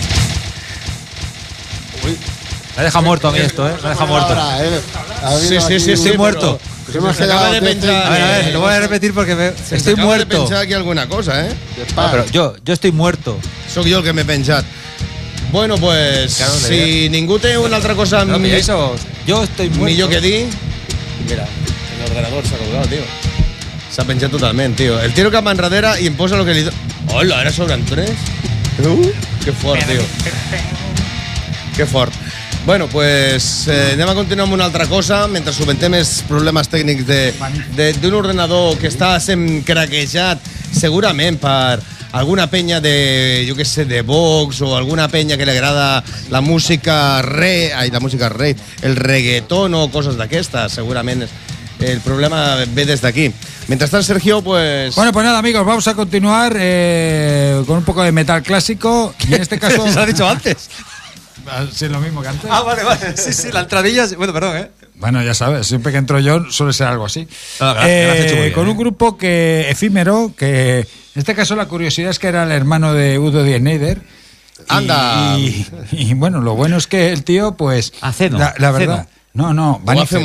Me ha dejado muerto a mí esto, ¿eh? Me ha dejado muerto. Sí, Estoy muerto. Se acaba de pensar... A ver, lo voy a repetir porque estoy acaba muerto. de pensar aquí alguna cosa, ¿eh? No, pero yo estoy muerto. Soy yo el que me he pensat. Bueno, pues, Claro, si ningú té una altra cosa No, mira, eso, yo estoy muerto. millor que dir... Mira, el ordenador s'ha colgat, tio. S'ha penjat totalment, tio. El tiro cap enrere i em posa lo que li... Hola, ara sobren 3? Que fort, tio. Que fort. Bueno, pues anem a continuar amb una altra cosa mentre solventem els problemes tècnics d'un ordenador que està sent craquejat segurament per alguna penya de, jo què sé, de Vox o alguna penya que li agrada la música el reggaeton o coses d'aquestes, segurament el problema ve des d'aquí. Mientras Sergio, pues... Bueno, pues nada, amigos, vamos a continuar con un poco de metal clásico y en este caso... Se ha dicho antes. Sí, es lo mismo que antes. Ah, vale. Sí, la entradilla... Bueno, perdón, ¿eh? Bueno, ya sabes, siempre que entro yo suele ser algo así. No, lo has hecho muy bien, con un grupo efímero, que en este caso la curiosidad es que era el hermano de Udo Schneider. ¡Anda! Y bueno, lo bueno es que el tío, pues... Aceno. La verdad... No, Vanice.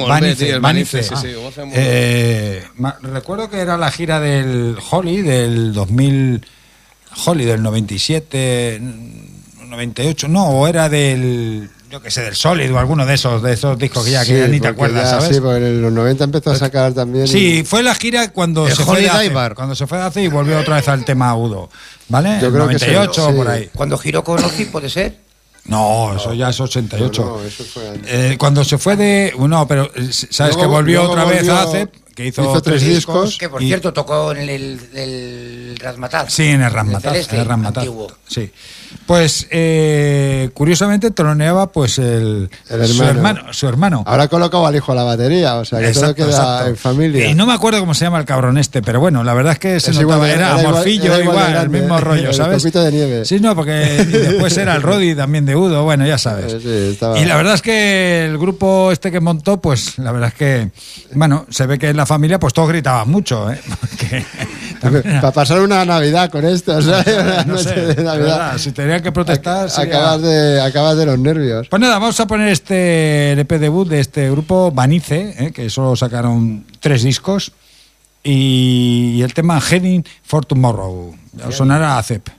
Sí. Recuerdo que era la gira del Holly del 2000, Holly del 97, 98, no, o era del, yo que sé, del Solid o alguno de esos discos que ya ni te acuerdas, ¿sabes? Sí, porque en los 90 empezó a sacar también... Sí, fue la gira cuando se fue de hace y volvió otra vez al tema Udo, ¿vale? Yo creo 98 que sí, por ahí. Cuando giró con Ozzy, ¿puede ser? No, eso ya es 88. No, eso fue cuando se fue de... No, pero sabes que volvió otra vez a ACEP, que hizo 3 discos. Que por cierto tocó en el Razmataz. Sí, en el Razmataz. Sí. Pues curiosamente troneaba pues su hermano. Ahora colocado al hijo a la batería, o sea que todo queda en familia. Y no me acuerdo cómo se llama el cabrón este, pero bueno, la verdad es que se notaba, era amorfillo igual, el mismo rollo, ¿sabes? El copito de nieve. Sí, no, porque después era el Roddy también de Udo, bueno, ya sabes. Sí, y la verdad es que el grupo este que montó, pues la verdad es que, bueno, se ve que en la familia pues todos gritaban mucho, ¿eh? Para pasar una Navidad con esto, ¿sabes? Una noche de Navidad. Verdad, si tenían que protestar... Acabas de los nervios. Pues nada, vamos a poner este LP debut de este grupo, Vanice, que solo sacaron 3 discos, y el tema Heading for Tomorrow. Ya sonará a CEP.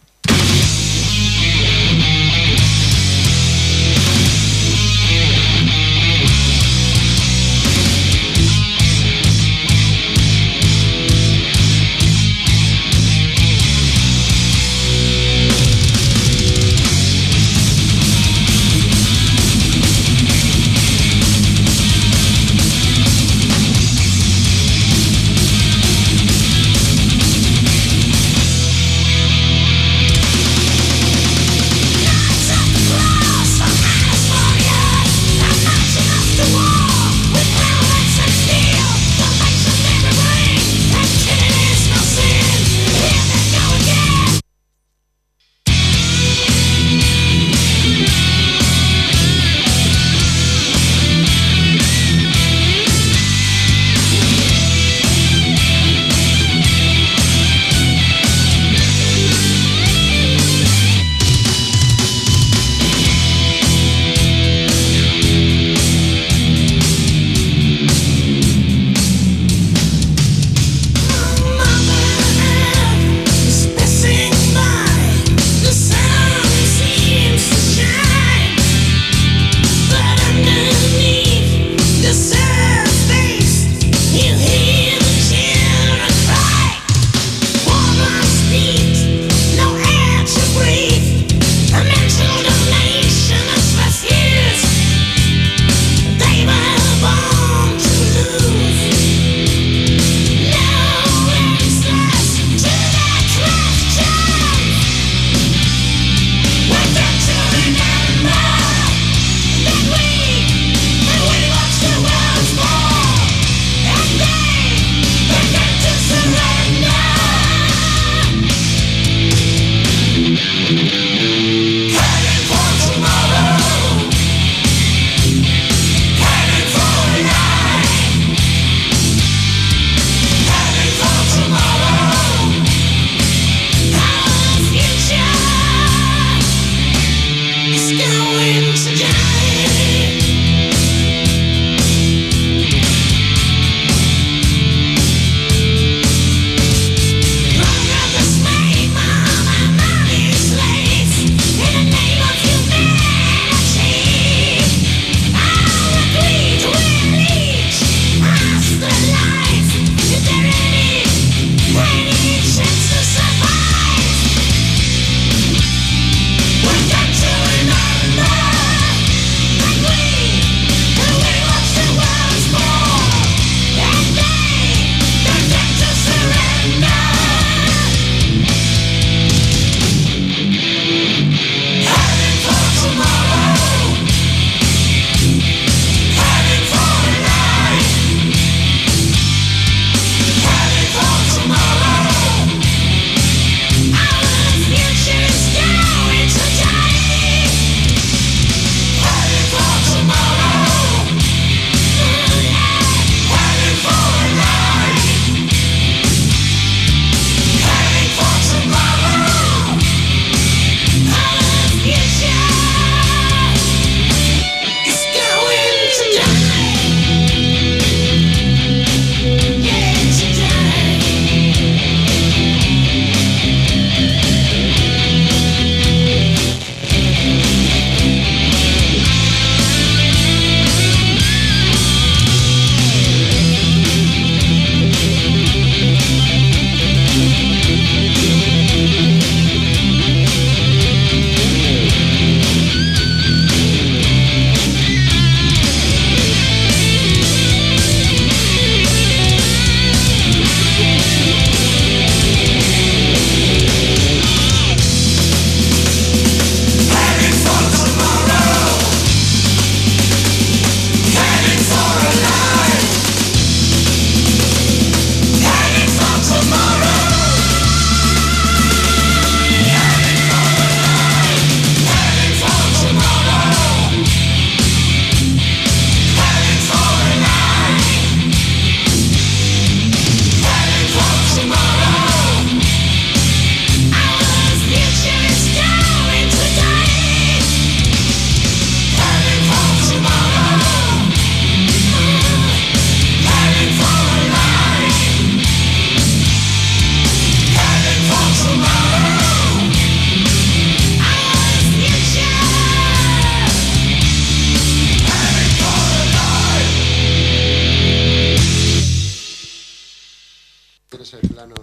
ese plano.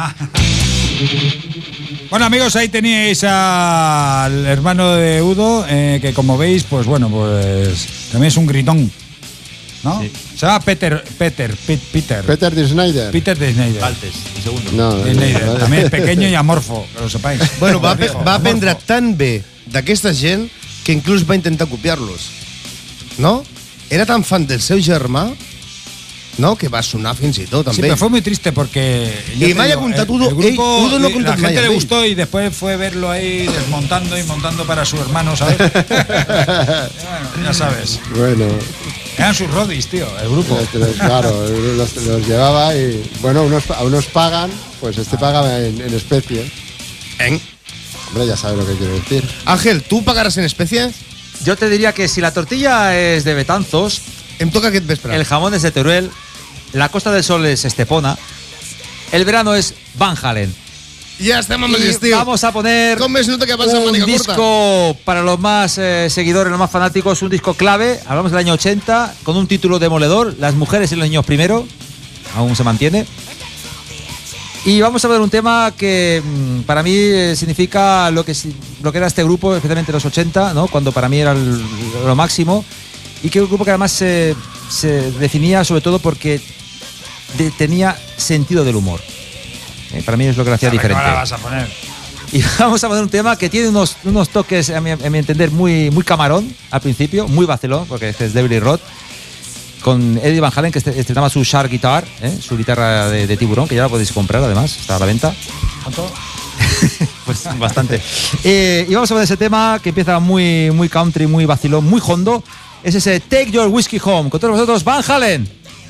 Bueno, amigos, ahí teníais al hermano de Udo, que como veis, pues bueno, pues también es un gritón, ¿no? Sí. Se llama Peter Peter Schneider. Peter de Schneider. Faltes, un segundo. No, De Schneider. También es pequeño y amorfo, que lo sepáis. Bueno, va Amorfo. aprendre tan bé d'aquesta gent que inclús va intentar copiar-los. No? Era tan fan del seu germà, no? Que va sonar fins i tot, Sí, també. pero fue muy triste porque... Y me haya contado Udo, Udo no contó la gente mai le amb ell. gustó y después fue verlo ahí desmontando y montando para su hermano, ¿sabes? Bueno, ya sabes. Bueno, Eran sus rodis, tío, el grupo. claro, los llevaba y, bueno, a unos pagan, pues este paga en especie. Hombre, ya sabes lo que quiero decir. Ángel, ¿tú pagarás en especie? Yo te diría que si la tortilla es de Betanzos, Em toca aquest vespre. el jamón es de Teruel, la Costa del Sol es Estepona, el verano es Van Halen. Ja estem amb Y l'estiu. vamos a poner Com es nota que vas amb un màniga disco curta? para los más seguidores, los más fanáticos, un disco clave, hablamos del año 80, con un título demoledor, Las mujeres y los niños primero, aún se mantiene. Y vamos a ver un tema que para mí significa lo que era este grupo, especialmente los 80, ¿no? Cuando para mí era lo máximo, y que es un grupo que además se definía sobre todo porque tenía sentido del humor. Para mí es lo que lo hacía diferente. ¿Cómo la vas a poner? Y vamos a poner un tema que tiene unos toques, a mi entender, muy camarón al principio, muy vacilón, porque es Devil y Rod, con Eddie Van Halen, que estrenaba su Shark Guitar, su guitarra de tiburón, que ya la podéis comprar además, está a la venta. ¿Cuánto? Pues bastante. Y vamos a ver ese tema que empieza muy country, muy vacilón, muy hondo. Es ese Take Your Whiskey Home. Con todos vosotros, Van Halen.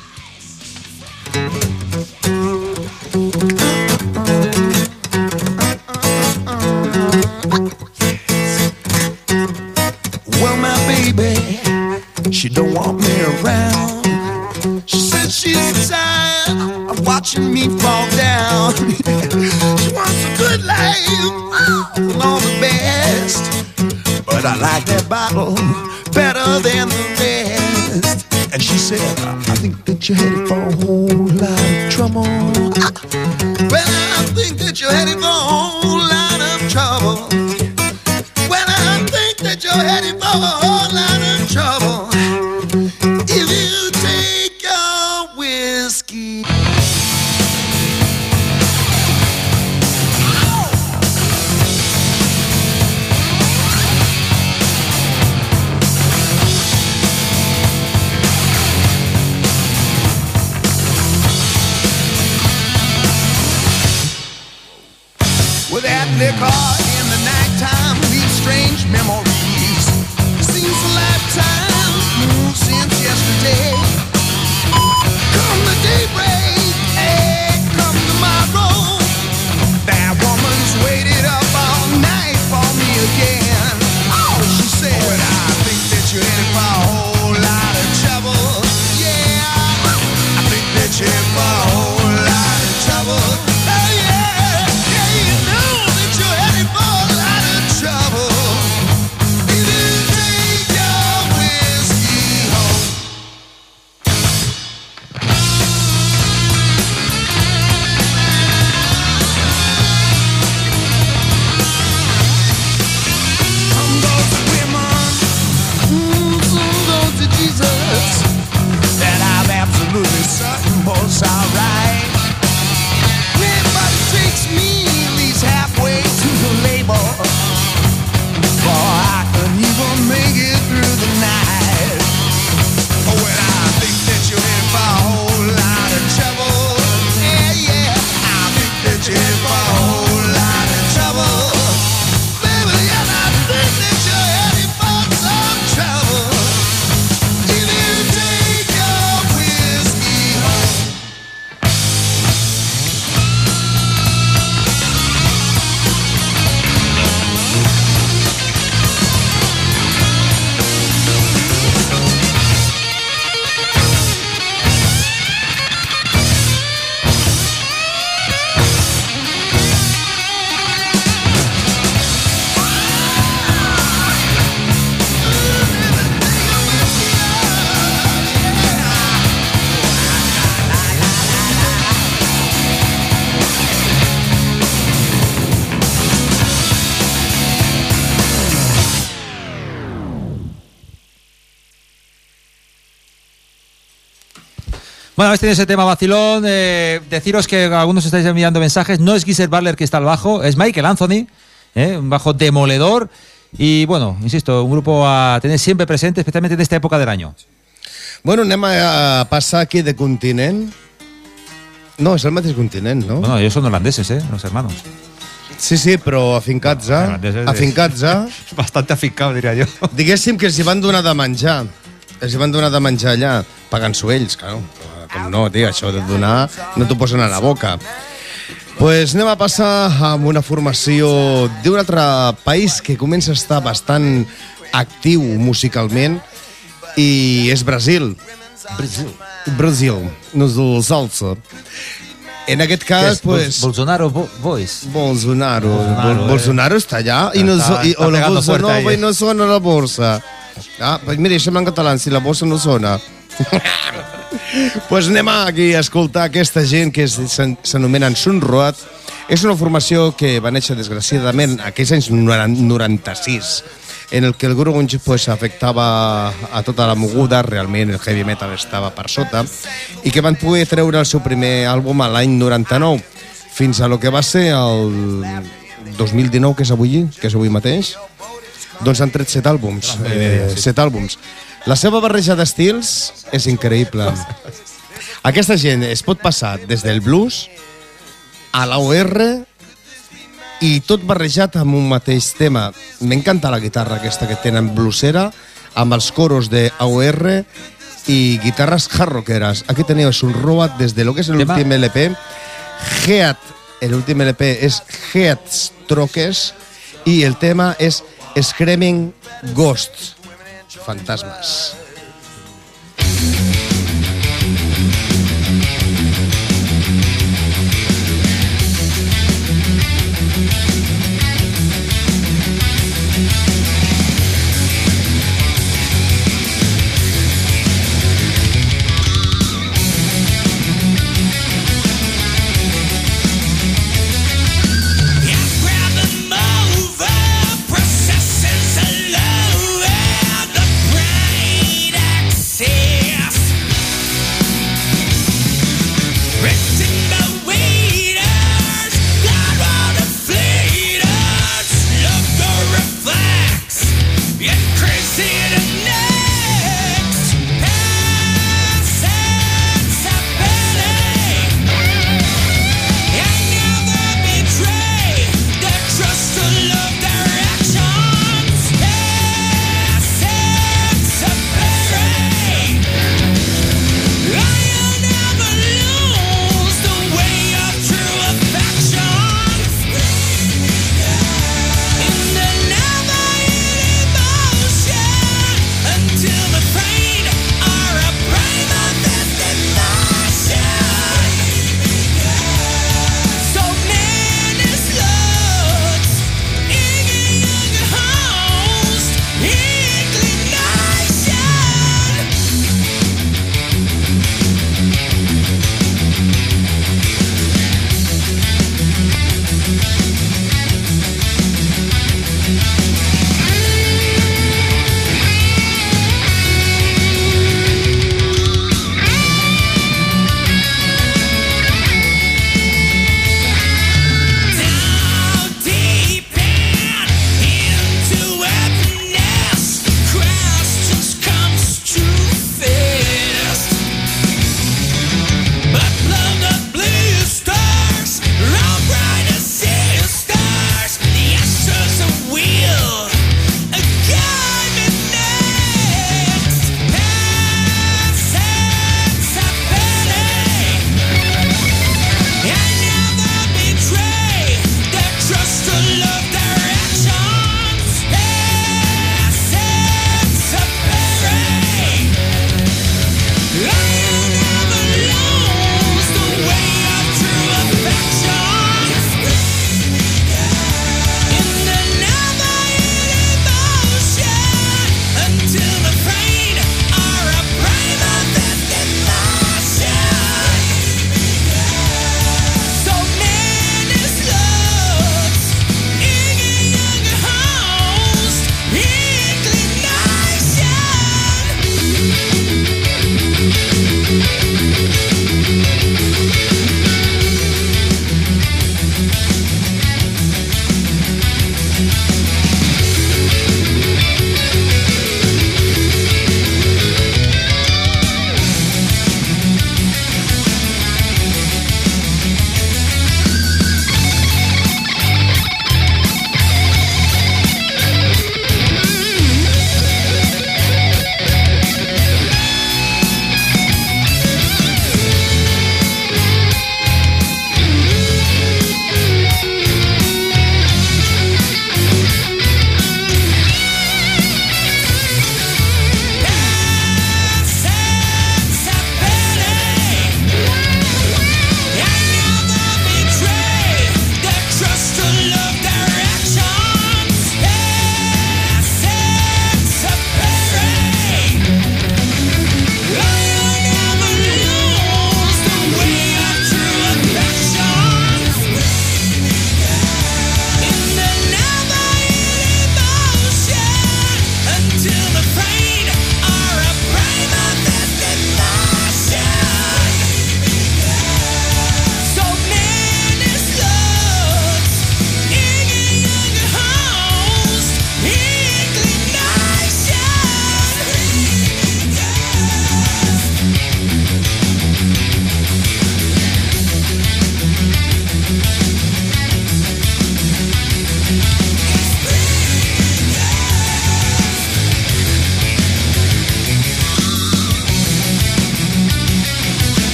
Well, my baby, she don't want me around. She says she's tired of watching me fall down. She wants a good life, all the best. But I like that bottle better than the rest. And she said, I think that you're headed for a whole lot of trouble. Well, I think that you're headed for a whole lot of trouble. Well, I think that you're headed for a whole lot of trouble. If you take your whiskey. With that liquor in the nighttime leaves strange memories. Seems a lifetime since yesterday. Come the daybreak, come tomorrow. That woman's waited up all night for me again. Oh, she said, well, I think that you're headed for a whole lot of trouble. Yeah, I think that you're headed for a whole lot of trouble. Oh, yeah, yeah, you know that you're headed for a lot of trouble. If you take your whiskey home. Some go to women, some go to Jesus. That I'm absolutely certain was alright. Everybody takes me at least halfway to the label. Before I can even make it through the night. Oh, well, I think that you're in for a whole lot of trouble. Yeah, yeah, I think that you're in for a whole lot of trouble. Baby, and I think that you're headed for some trouble. If you take your whiskey home. Bueno, habéis tenido ese tema vacilón. Deciros que algunos estáis enviando mensajes. No es Geezer Butler que está al bajo, es Michael Anthony, un bajo demoledor. Y bueno, insisto, un grupo a tener siempre presente, especialmente en esta época del año. Bueno, anem a passar aquí de continent. No, és el mateix continent, no? Bueno, ellos son holandeses, los hermanos. Sí, però afincats-a. Bastante afincado, diria jo. Diguéssim que els hi van donar de menjar. Els hi van donar de menjar allà, pagant-s'ho ells, claro. Com no, tio, això de donar no t'ho posen a la boca. Pues anem a passar amb una formació d'un altre país que comença a estar bastant actiu musicalment i és Brasil. Brasil, no és el salsa. En aquest cas, pues... Bolsonaro Voice. Bolsonaro està allà i no sona la borsa. Pues mira, sembla en català, si la borsa no sona. Pues anem aquí a escoltar aquesta gent que s'anomenen Sun Road. És una formació que va néixer desgraciadament aquells anys 96, en el que el grunge pues, afectava a tota la moguda, realment el heavy metal estava per sota, i que van poder treure el seu primer àlbum a l'any 99, fins a lo que va ser el 2019, que és avui mateix. Doncs han tret 7 àlbums. 7 àlbums. La seva barreja d'estils és increïble. Aquesta gent es pot passar des del blues a l'AOR i tot barrejat amb un mateix tema. M'encanta la guitarra aquesta que tenen bluesera, amb els coros d'AOR i guitarres hard rockeres. Aquí teniu un Road des de lo que és l'últim LP. L'últim LP és Headstrokes i el tema és Screaming Ghosts. Fantasmes. Processes alone, the brain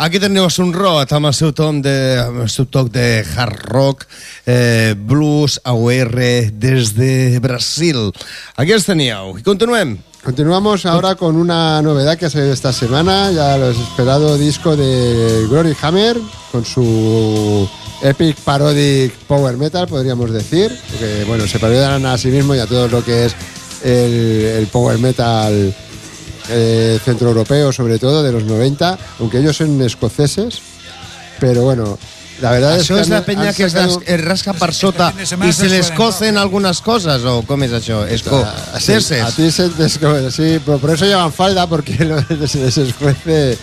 aquí tenemos un rock amb el seu toc de hard rock, blues, AOR, desde Brasil. Aquí els teníeu. I continuem. Continuamos ahora con una novedad que ha salido esta semana, ya lo esperado disco de Glory Hammer, con su epic parodic power metal, podríamos decir, porque bueno, se parodian a sí mismo y a todo lo que es el power metal centroeuropeo, sobre todo de los 90, aunque ellos son escoceses, pero bueno, la verdad això es és que la penya que es rasca per sota i se les cocen algunas cosas, o com és això? Escoceses. A ti se te escuece, sí, pero por eso llevan falda, porque se les escuece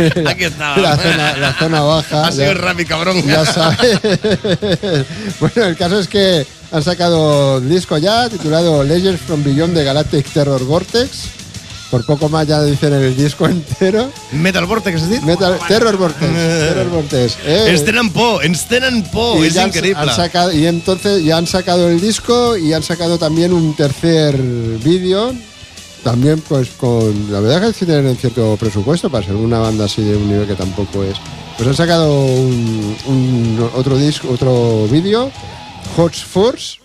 la zona baja. Ha sido Rami, cabrón. Ya sabes. Bueno, el caso es que han sacado un disco ya titulado Legends from Beyond the Galactic Terror Vortex. Por poco más ya dicen el disco entero. Metal Vortex, es decir? Terror Vortex. Terror Vortex. Ens tenen por, és increïble. Y entonces ya han sacado el disco y han sacado también un tercer vídeo. También pues con... La verdad es que sí tienen cierto presupuesto para ser una banda así de un nivel que tampoco es. Pues han sacado otro disco, otro vídeo, Hot Force.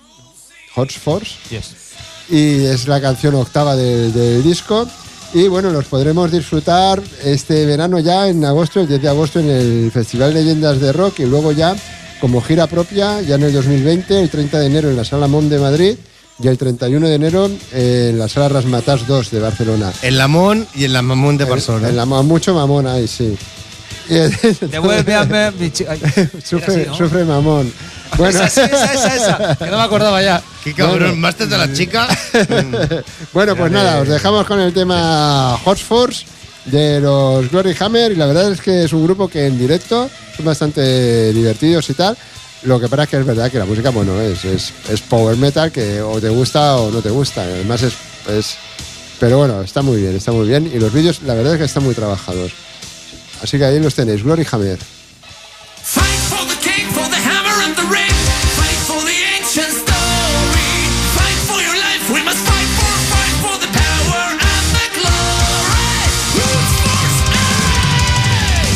Yes. Y es la canción octava del disco. Y bueno, los podremos disfrutar este verano ya en agosto, el 10 de agosto, en el Festival Leyendas de Rock, y luego ya como gira propia, ya en el 2020, el 30 de enero en la Sala Món de Madrid y el 31 de enero en la Sala Rasmatas 2 de Barcelona. En la Món y en la Mamón de Barcelona. En la mucho mamón ahí, sí. Devuelve a ver. Sufre mamón. Bueno. Esa, que no me acordaba ya. Qué cabrón, máster de la chica. Bueno, pues nada, os dejamos con el tema Hot Force de los Glory Hammer, y la verdad es que es un grupo que en directo son bastante divertidos y tal. Lo que pasa es que es verdad que la música, bueno, es power metal, que o te gusta o no te gusta. Además es pero bueno, está muy bien. Y los vídeos, la verdad es que están muy trabajados. Así que ahí los tenéis, Glory Hammer. Fight for the king, for the hammer and the ring. Fight for the ancient story. Fight for your life. We must fight for the power and the glory. Roots Force Ace!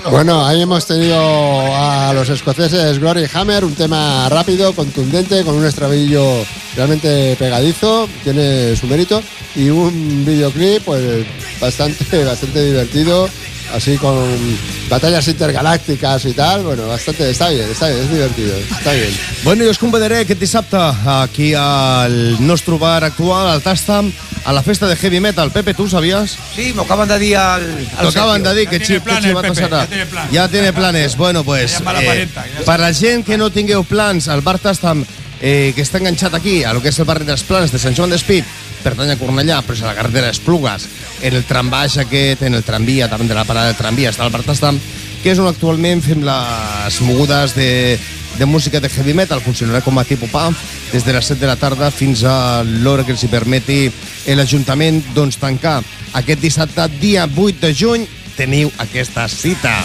Bueno, ahí hemos tenido a los escoceses Glory Hammer, un tema rápido, contundente, con un estribillo realmente pegadizo, tiene su mérito, y un videoclip pues bastante divertido, así con batallas intergalácticas y tal. Bueno, bastante, está bien, es divertido, está bien. Bueno, jo us convidaré aquest dissabte aquí al nostre bar actual, al Tastam, a la festa de heavy metal. Pepe, ¿tú sabías? Sí, me acaban de dir al Lo acaban de dir, que tiene planes, va a Pepe, pasar. ya tiene planes. Ja tiene planes. Bueno, pues, Ja mala parenta, ja per la gent que no tingueu plans, al bar Tastam, que està enganxat aquí, a lo que és el barri dels Plans de Sant Joan d'Espí, pertany a Cornellà, però és a la carretera d'Esplugues, en el trambaix aquest, en el tramvia, també de la parada del tramvia, està el bar Tastam, que és on actualment fem les mogudes de música de heavy metal. Funcionarà com a tipus pub des de les 7 de la tarda fins a l'hora que els hi permeti l'Ajuntament doncs, tancar. Aquest dissabte, dia 8 de juny, teniu aquesta cita.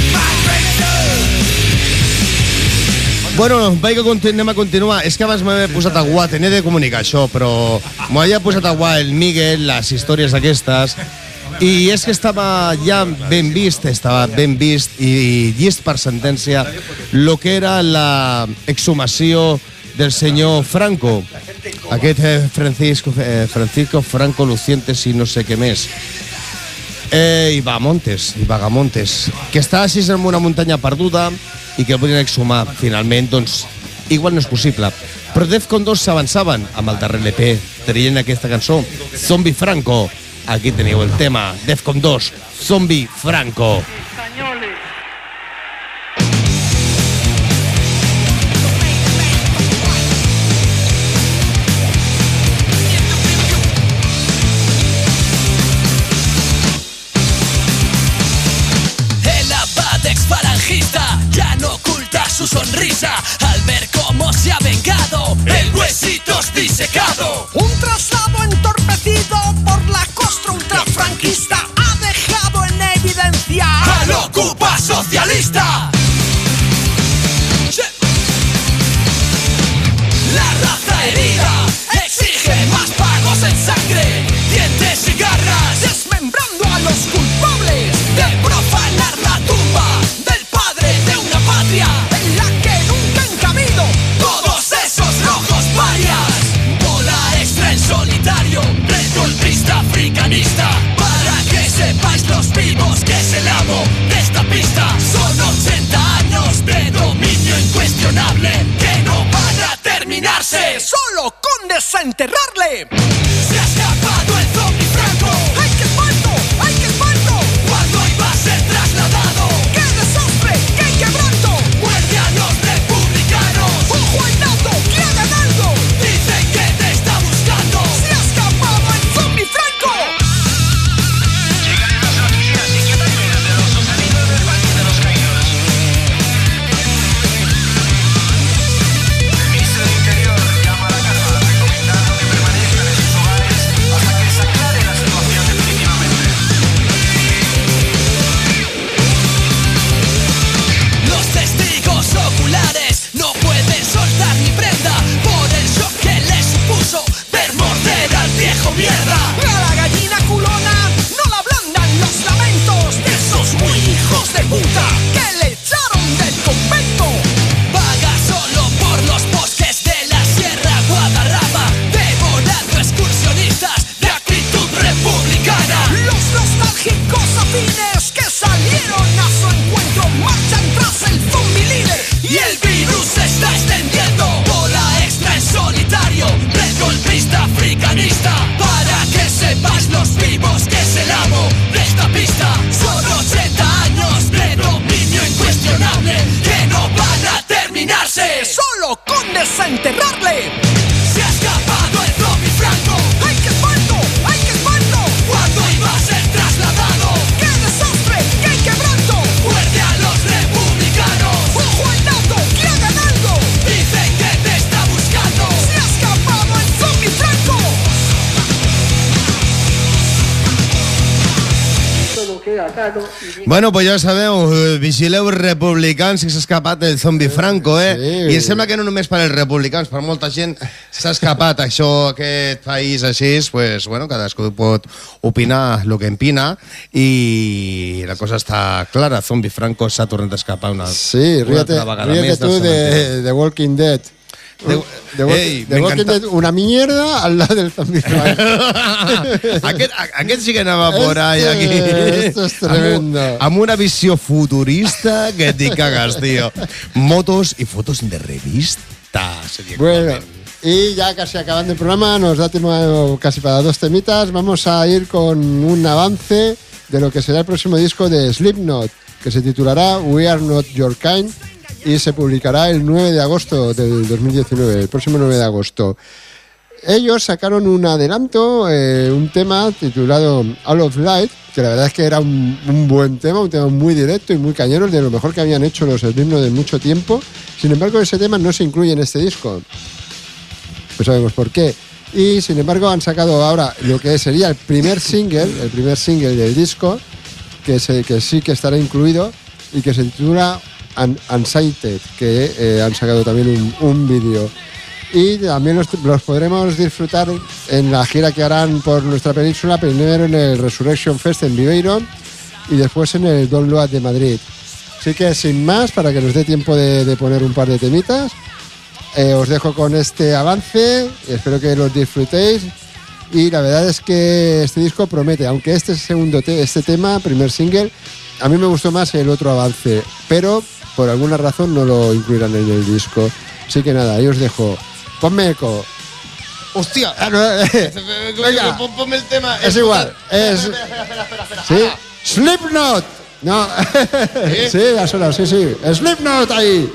Bueno, anem a continuar. És que abans m'he posat a guà, tenia de comunicar això, però m'ho havia posat a guà el Miguel, les històries aquestes, i és que estava ja ben vist i llist per sentència el que era la exhumació del senyor Franco, aquest Francisco Franco Lucientes i no sé què més, i Vagamontes, que està així en una muntanya perduda i que el volien exhumar. Finalment, doncs, igual no és possible. Però Defcon 2 s'avançaven amb el darrer LP, traient aquesta cançó, Zombie Franco. Aquí teniu el tema, Defcon 2, Zombie Franco. El abad exfarangista ya no oculta su sonrisa al ver cómo se ha vengado el huesitos disecado. Un traslado entorpecido por la costra ultrafranquista ha dejado en evidencia ¡Al ocupa socialista! La raza herida exige más pagos en sangre, dientes y garras, desmembrando a los culpables de profanar la tumba del padre de una patria en la que nunca han cabido todos esos rojos parias. Bola extra en solitario, red golpista africanista, para que sepáis los vivos que es el amo de esta pista. Son 80 años de dominio incuestionable que no van a terminarse solo con desenterrarle. Se ha escapado el zombie Franco. ¡Ay, qué espanto! ¡Ay, qué espanto! Cuando iba a ser trasladado, ¡Qué desastre! ¡Qué quebranto! muerde a los republicanos. ¡Ojo al dato! ¡Que hagan algo! Dicen que te está buscando. ¡Se ha escapado el zombie Franco! Llegan las noticias inquietantes de los sucedidos del Valle de los Caídos. El ministro del Interior llama a la calma, recomendando que permanezcan en sus hogares hasta que se aclare la situación definitivamente. Los testigos oculares no pueden soltar ni prenda por el shock que les supuso ver morder al viejo mierda. A la gallina culona no la ablandan los lamentos de esos muy hijos de puta que le echaron del convento. Vaga solo por los bosques de la Sierra Guadarrama, devorando excursionistas de actitud republicana. Los nostálgicos afines que salieron a su encuentro marchan tras el zombie líder. Y el virus se está extendiendo. Bola extra en solitario, red golpista africanista, para que sepas los vivos que es el amo de esta pista. Son 80 años de dominio incuestionable que no van a terminarse Solo con desenterrarle. Se ha escapado el zombie Franco. ¡Ay, qué espanto! ¡Ay, qué espanto! Cuando iba a ser trasladado, ¡Qué desastre! ¡Qué quebranto! muerde a los republicanos. ¡Ojo al dato! ¡Que hagan algo! Dicen que te está buscando. ¡Se ha escapado el zombie Franco! Todo queda claro y Bueno, pues ja sabeu, vigileu republicans que s'ha escapat el zombi Franco, Sí. I em sembla que no només per als republicans, per molta gent s'ha escapat això, aquest país així, pues, bueno, cadascú pot opinar el que empina i la cosa està clara, zombi Franco s'ha tornat a escapar una ríete, altra vegada ríete més del tú cementiri. de Walking Dead. Ei, The Walking Dead, una mierda al lado del zombie Franco. aquest sí que anava por ahí aquí. Esto es tremendo. Amb una visió futurista que t'hi cagas, tío. Motos y fotos de revista. Sería Bueno, y ya casi acabando el programa, nos da tiempo casi para 2 temitas. Vamos a ir con un avance de lo que será el próximo disco de Slipknot, que se titulará We Are Not Your Kind y se publicará el 9 de agosto del 2019, el próximo 9 de agosto. Ellos sacaron un adelanto, un tema titulado All of Light, que la verdad es que era un buen tema, un tema muy directo y muy cañero, de lo mejor que habían hecho los Slipknot de mucho tiempo. Sin embargo, ese tema no se incluye en este disco. Pues sabemos por qué. Y sin embargo han sacado ahora lo que sería el primer single del disco, que sí que estará incluido y que se titula Unsighted, que han sacado también un vídeo. Y también los podremos disfrutar en la gira que harán por nuestra península, primero en el Resurrection Fest en Viveiro y después en el Don Load de Madrid. Así que sin más, para que nos dé tiempo de poner un par de temitas, os dejo con este avance, espero que los disfrutéis. Y la verdad es que este disco promete, aunque este tema, primer single, a mí me gustó más el otro avance, pero por alguna razón no lo incluirán en el disco. Así que nada, ahí os dejo. Ponme eco. ¡Hostia! Venga. Ponme el tema. Es igual. Es... ¿Sí? Slipknot. No. Sí, ha sonado, sí. Slipknot ahí.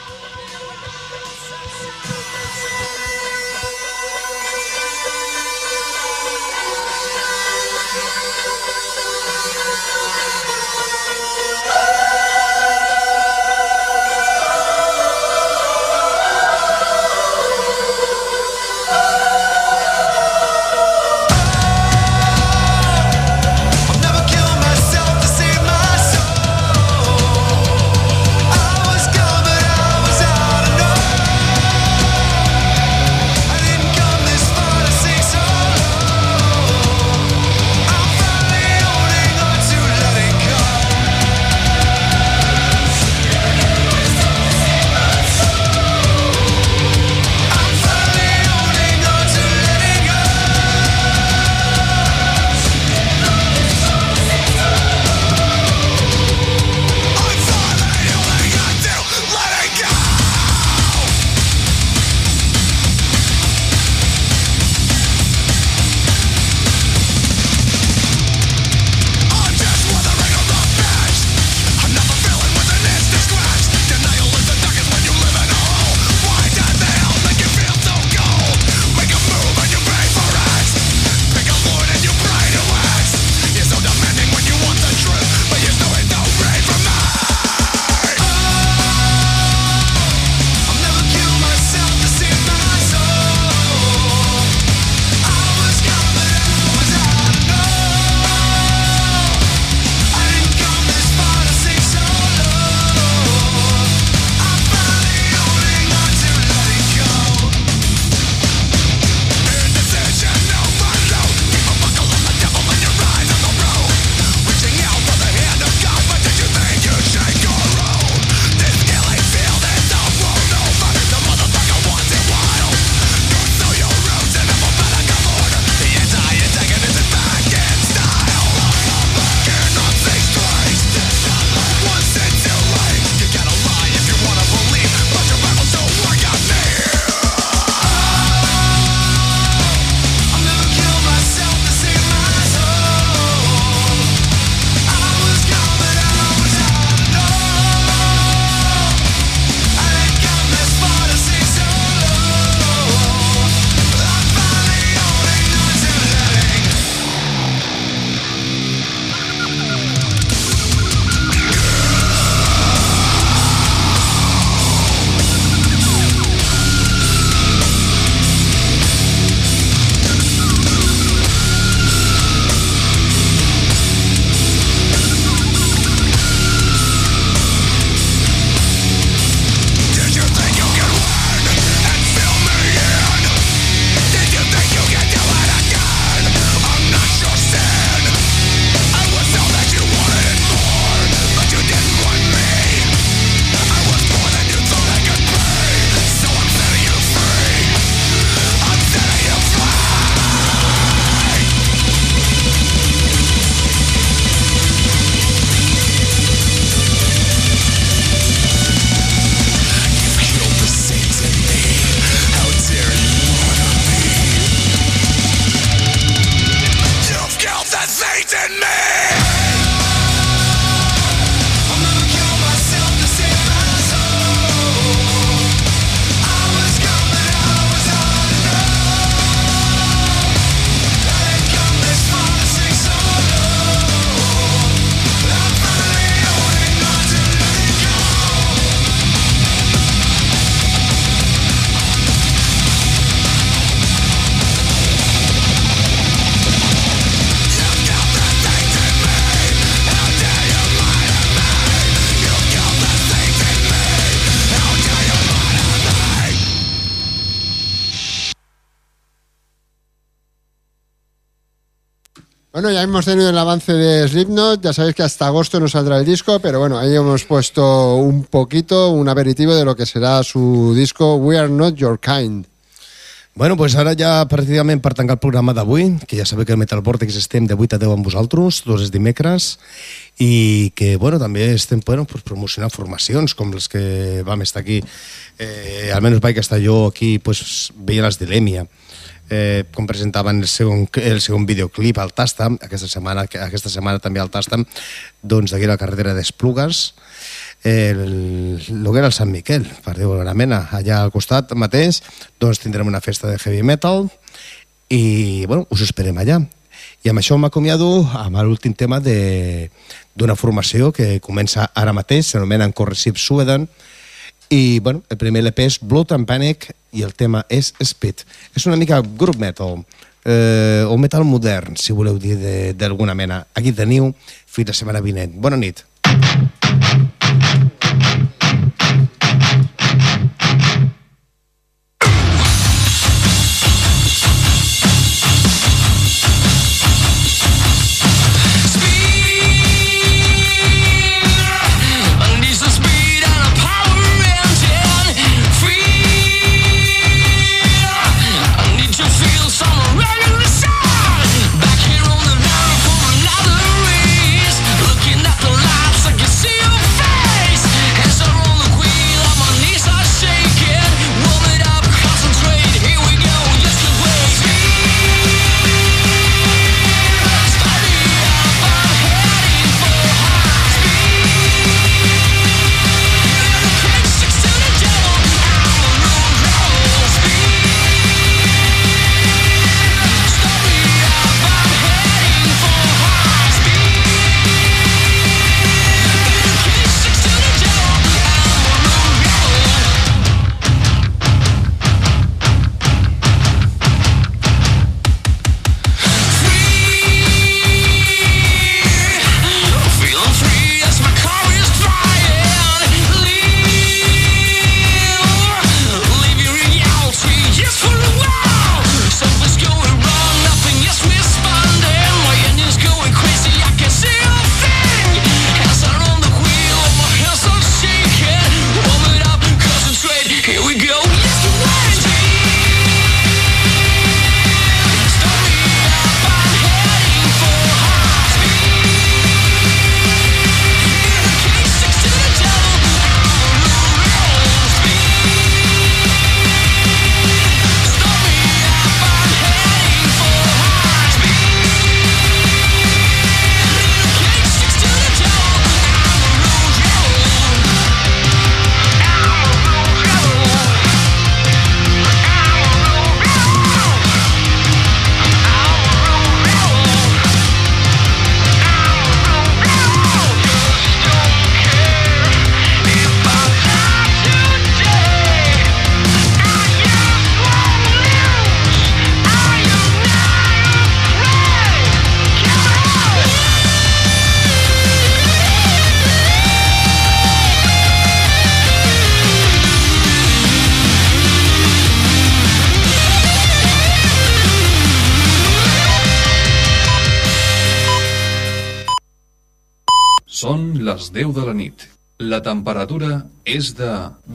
Never kill myself to save my soul. I was covered Bueno, ya hemos tenido el avance de Slipknot, ya sabéis que hasta agosto no saldrá el disco, pero bueno, ahí hemos puesto un poquito, un aperitivo de lo que será su disco We Are Not Your Kind. Bueno, pues ara ja pràcticament per tancar el programa d'avui, que ja sabeu que el Metal Vortex estem de 8 a 10 amb vosaltres, tots els dimecres, i que, bueno, també estem pues, promocionant formacions com les que vam estar aquí. Almenys vaig estar jo aquí, pues, veient els Dilemia, com presentaven el segon videoclip al Tastam, aquesta setmana també al Tastam, doncs d'aquí a la carretera d'Esplugues, el que era el Sant Miquel, per dir-ho d'una mena, allà al costat mateix, doncs tindrem una festa de heavy metal i, bueno, us esperem allà. I amb això m'acomiado amb l'últim tema d'una formació que comença ara mateix, s'anomena Corrosive Sweden, i, bueno, el primer LP és Blood and Panic i el tema és Speed. És una mica group metal, o metal modern, si voleu dir d'alguna mena. Aquí teniu, fins la setmana vinent. Bona nit. Són les 10 de la nit. La temperatura és de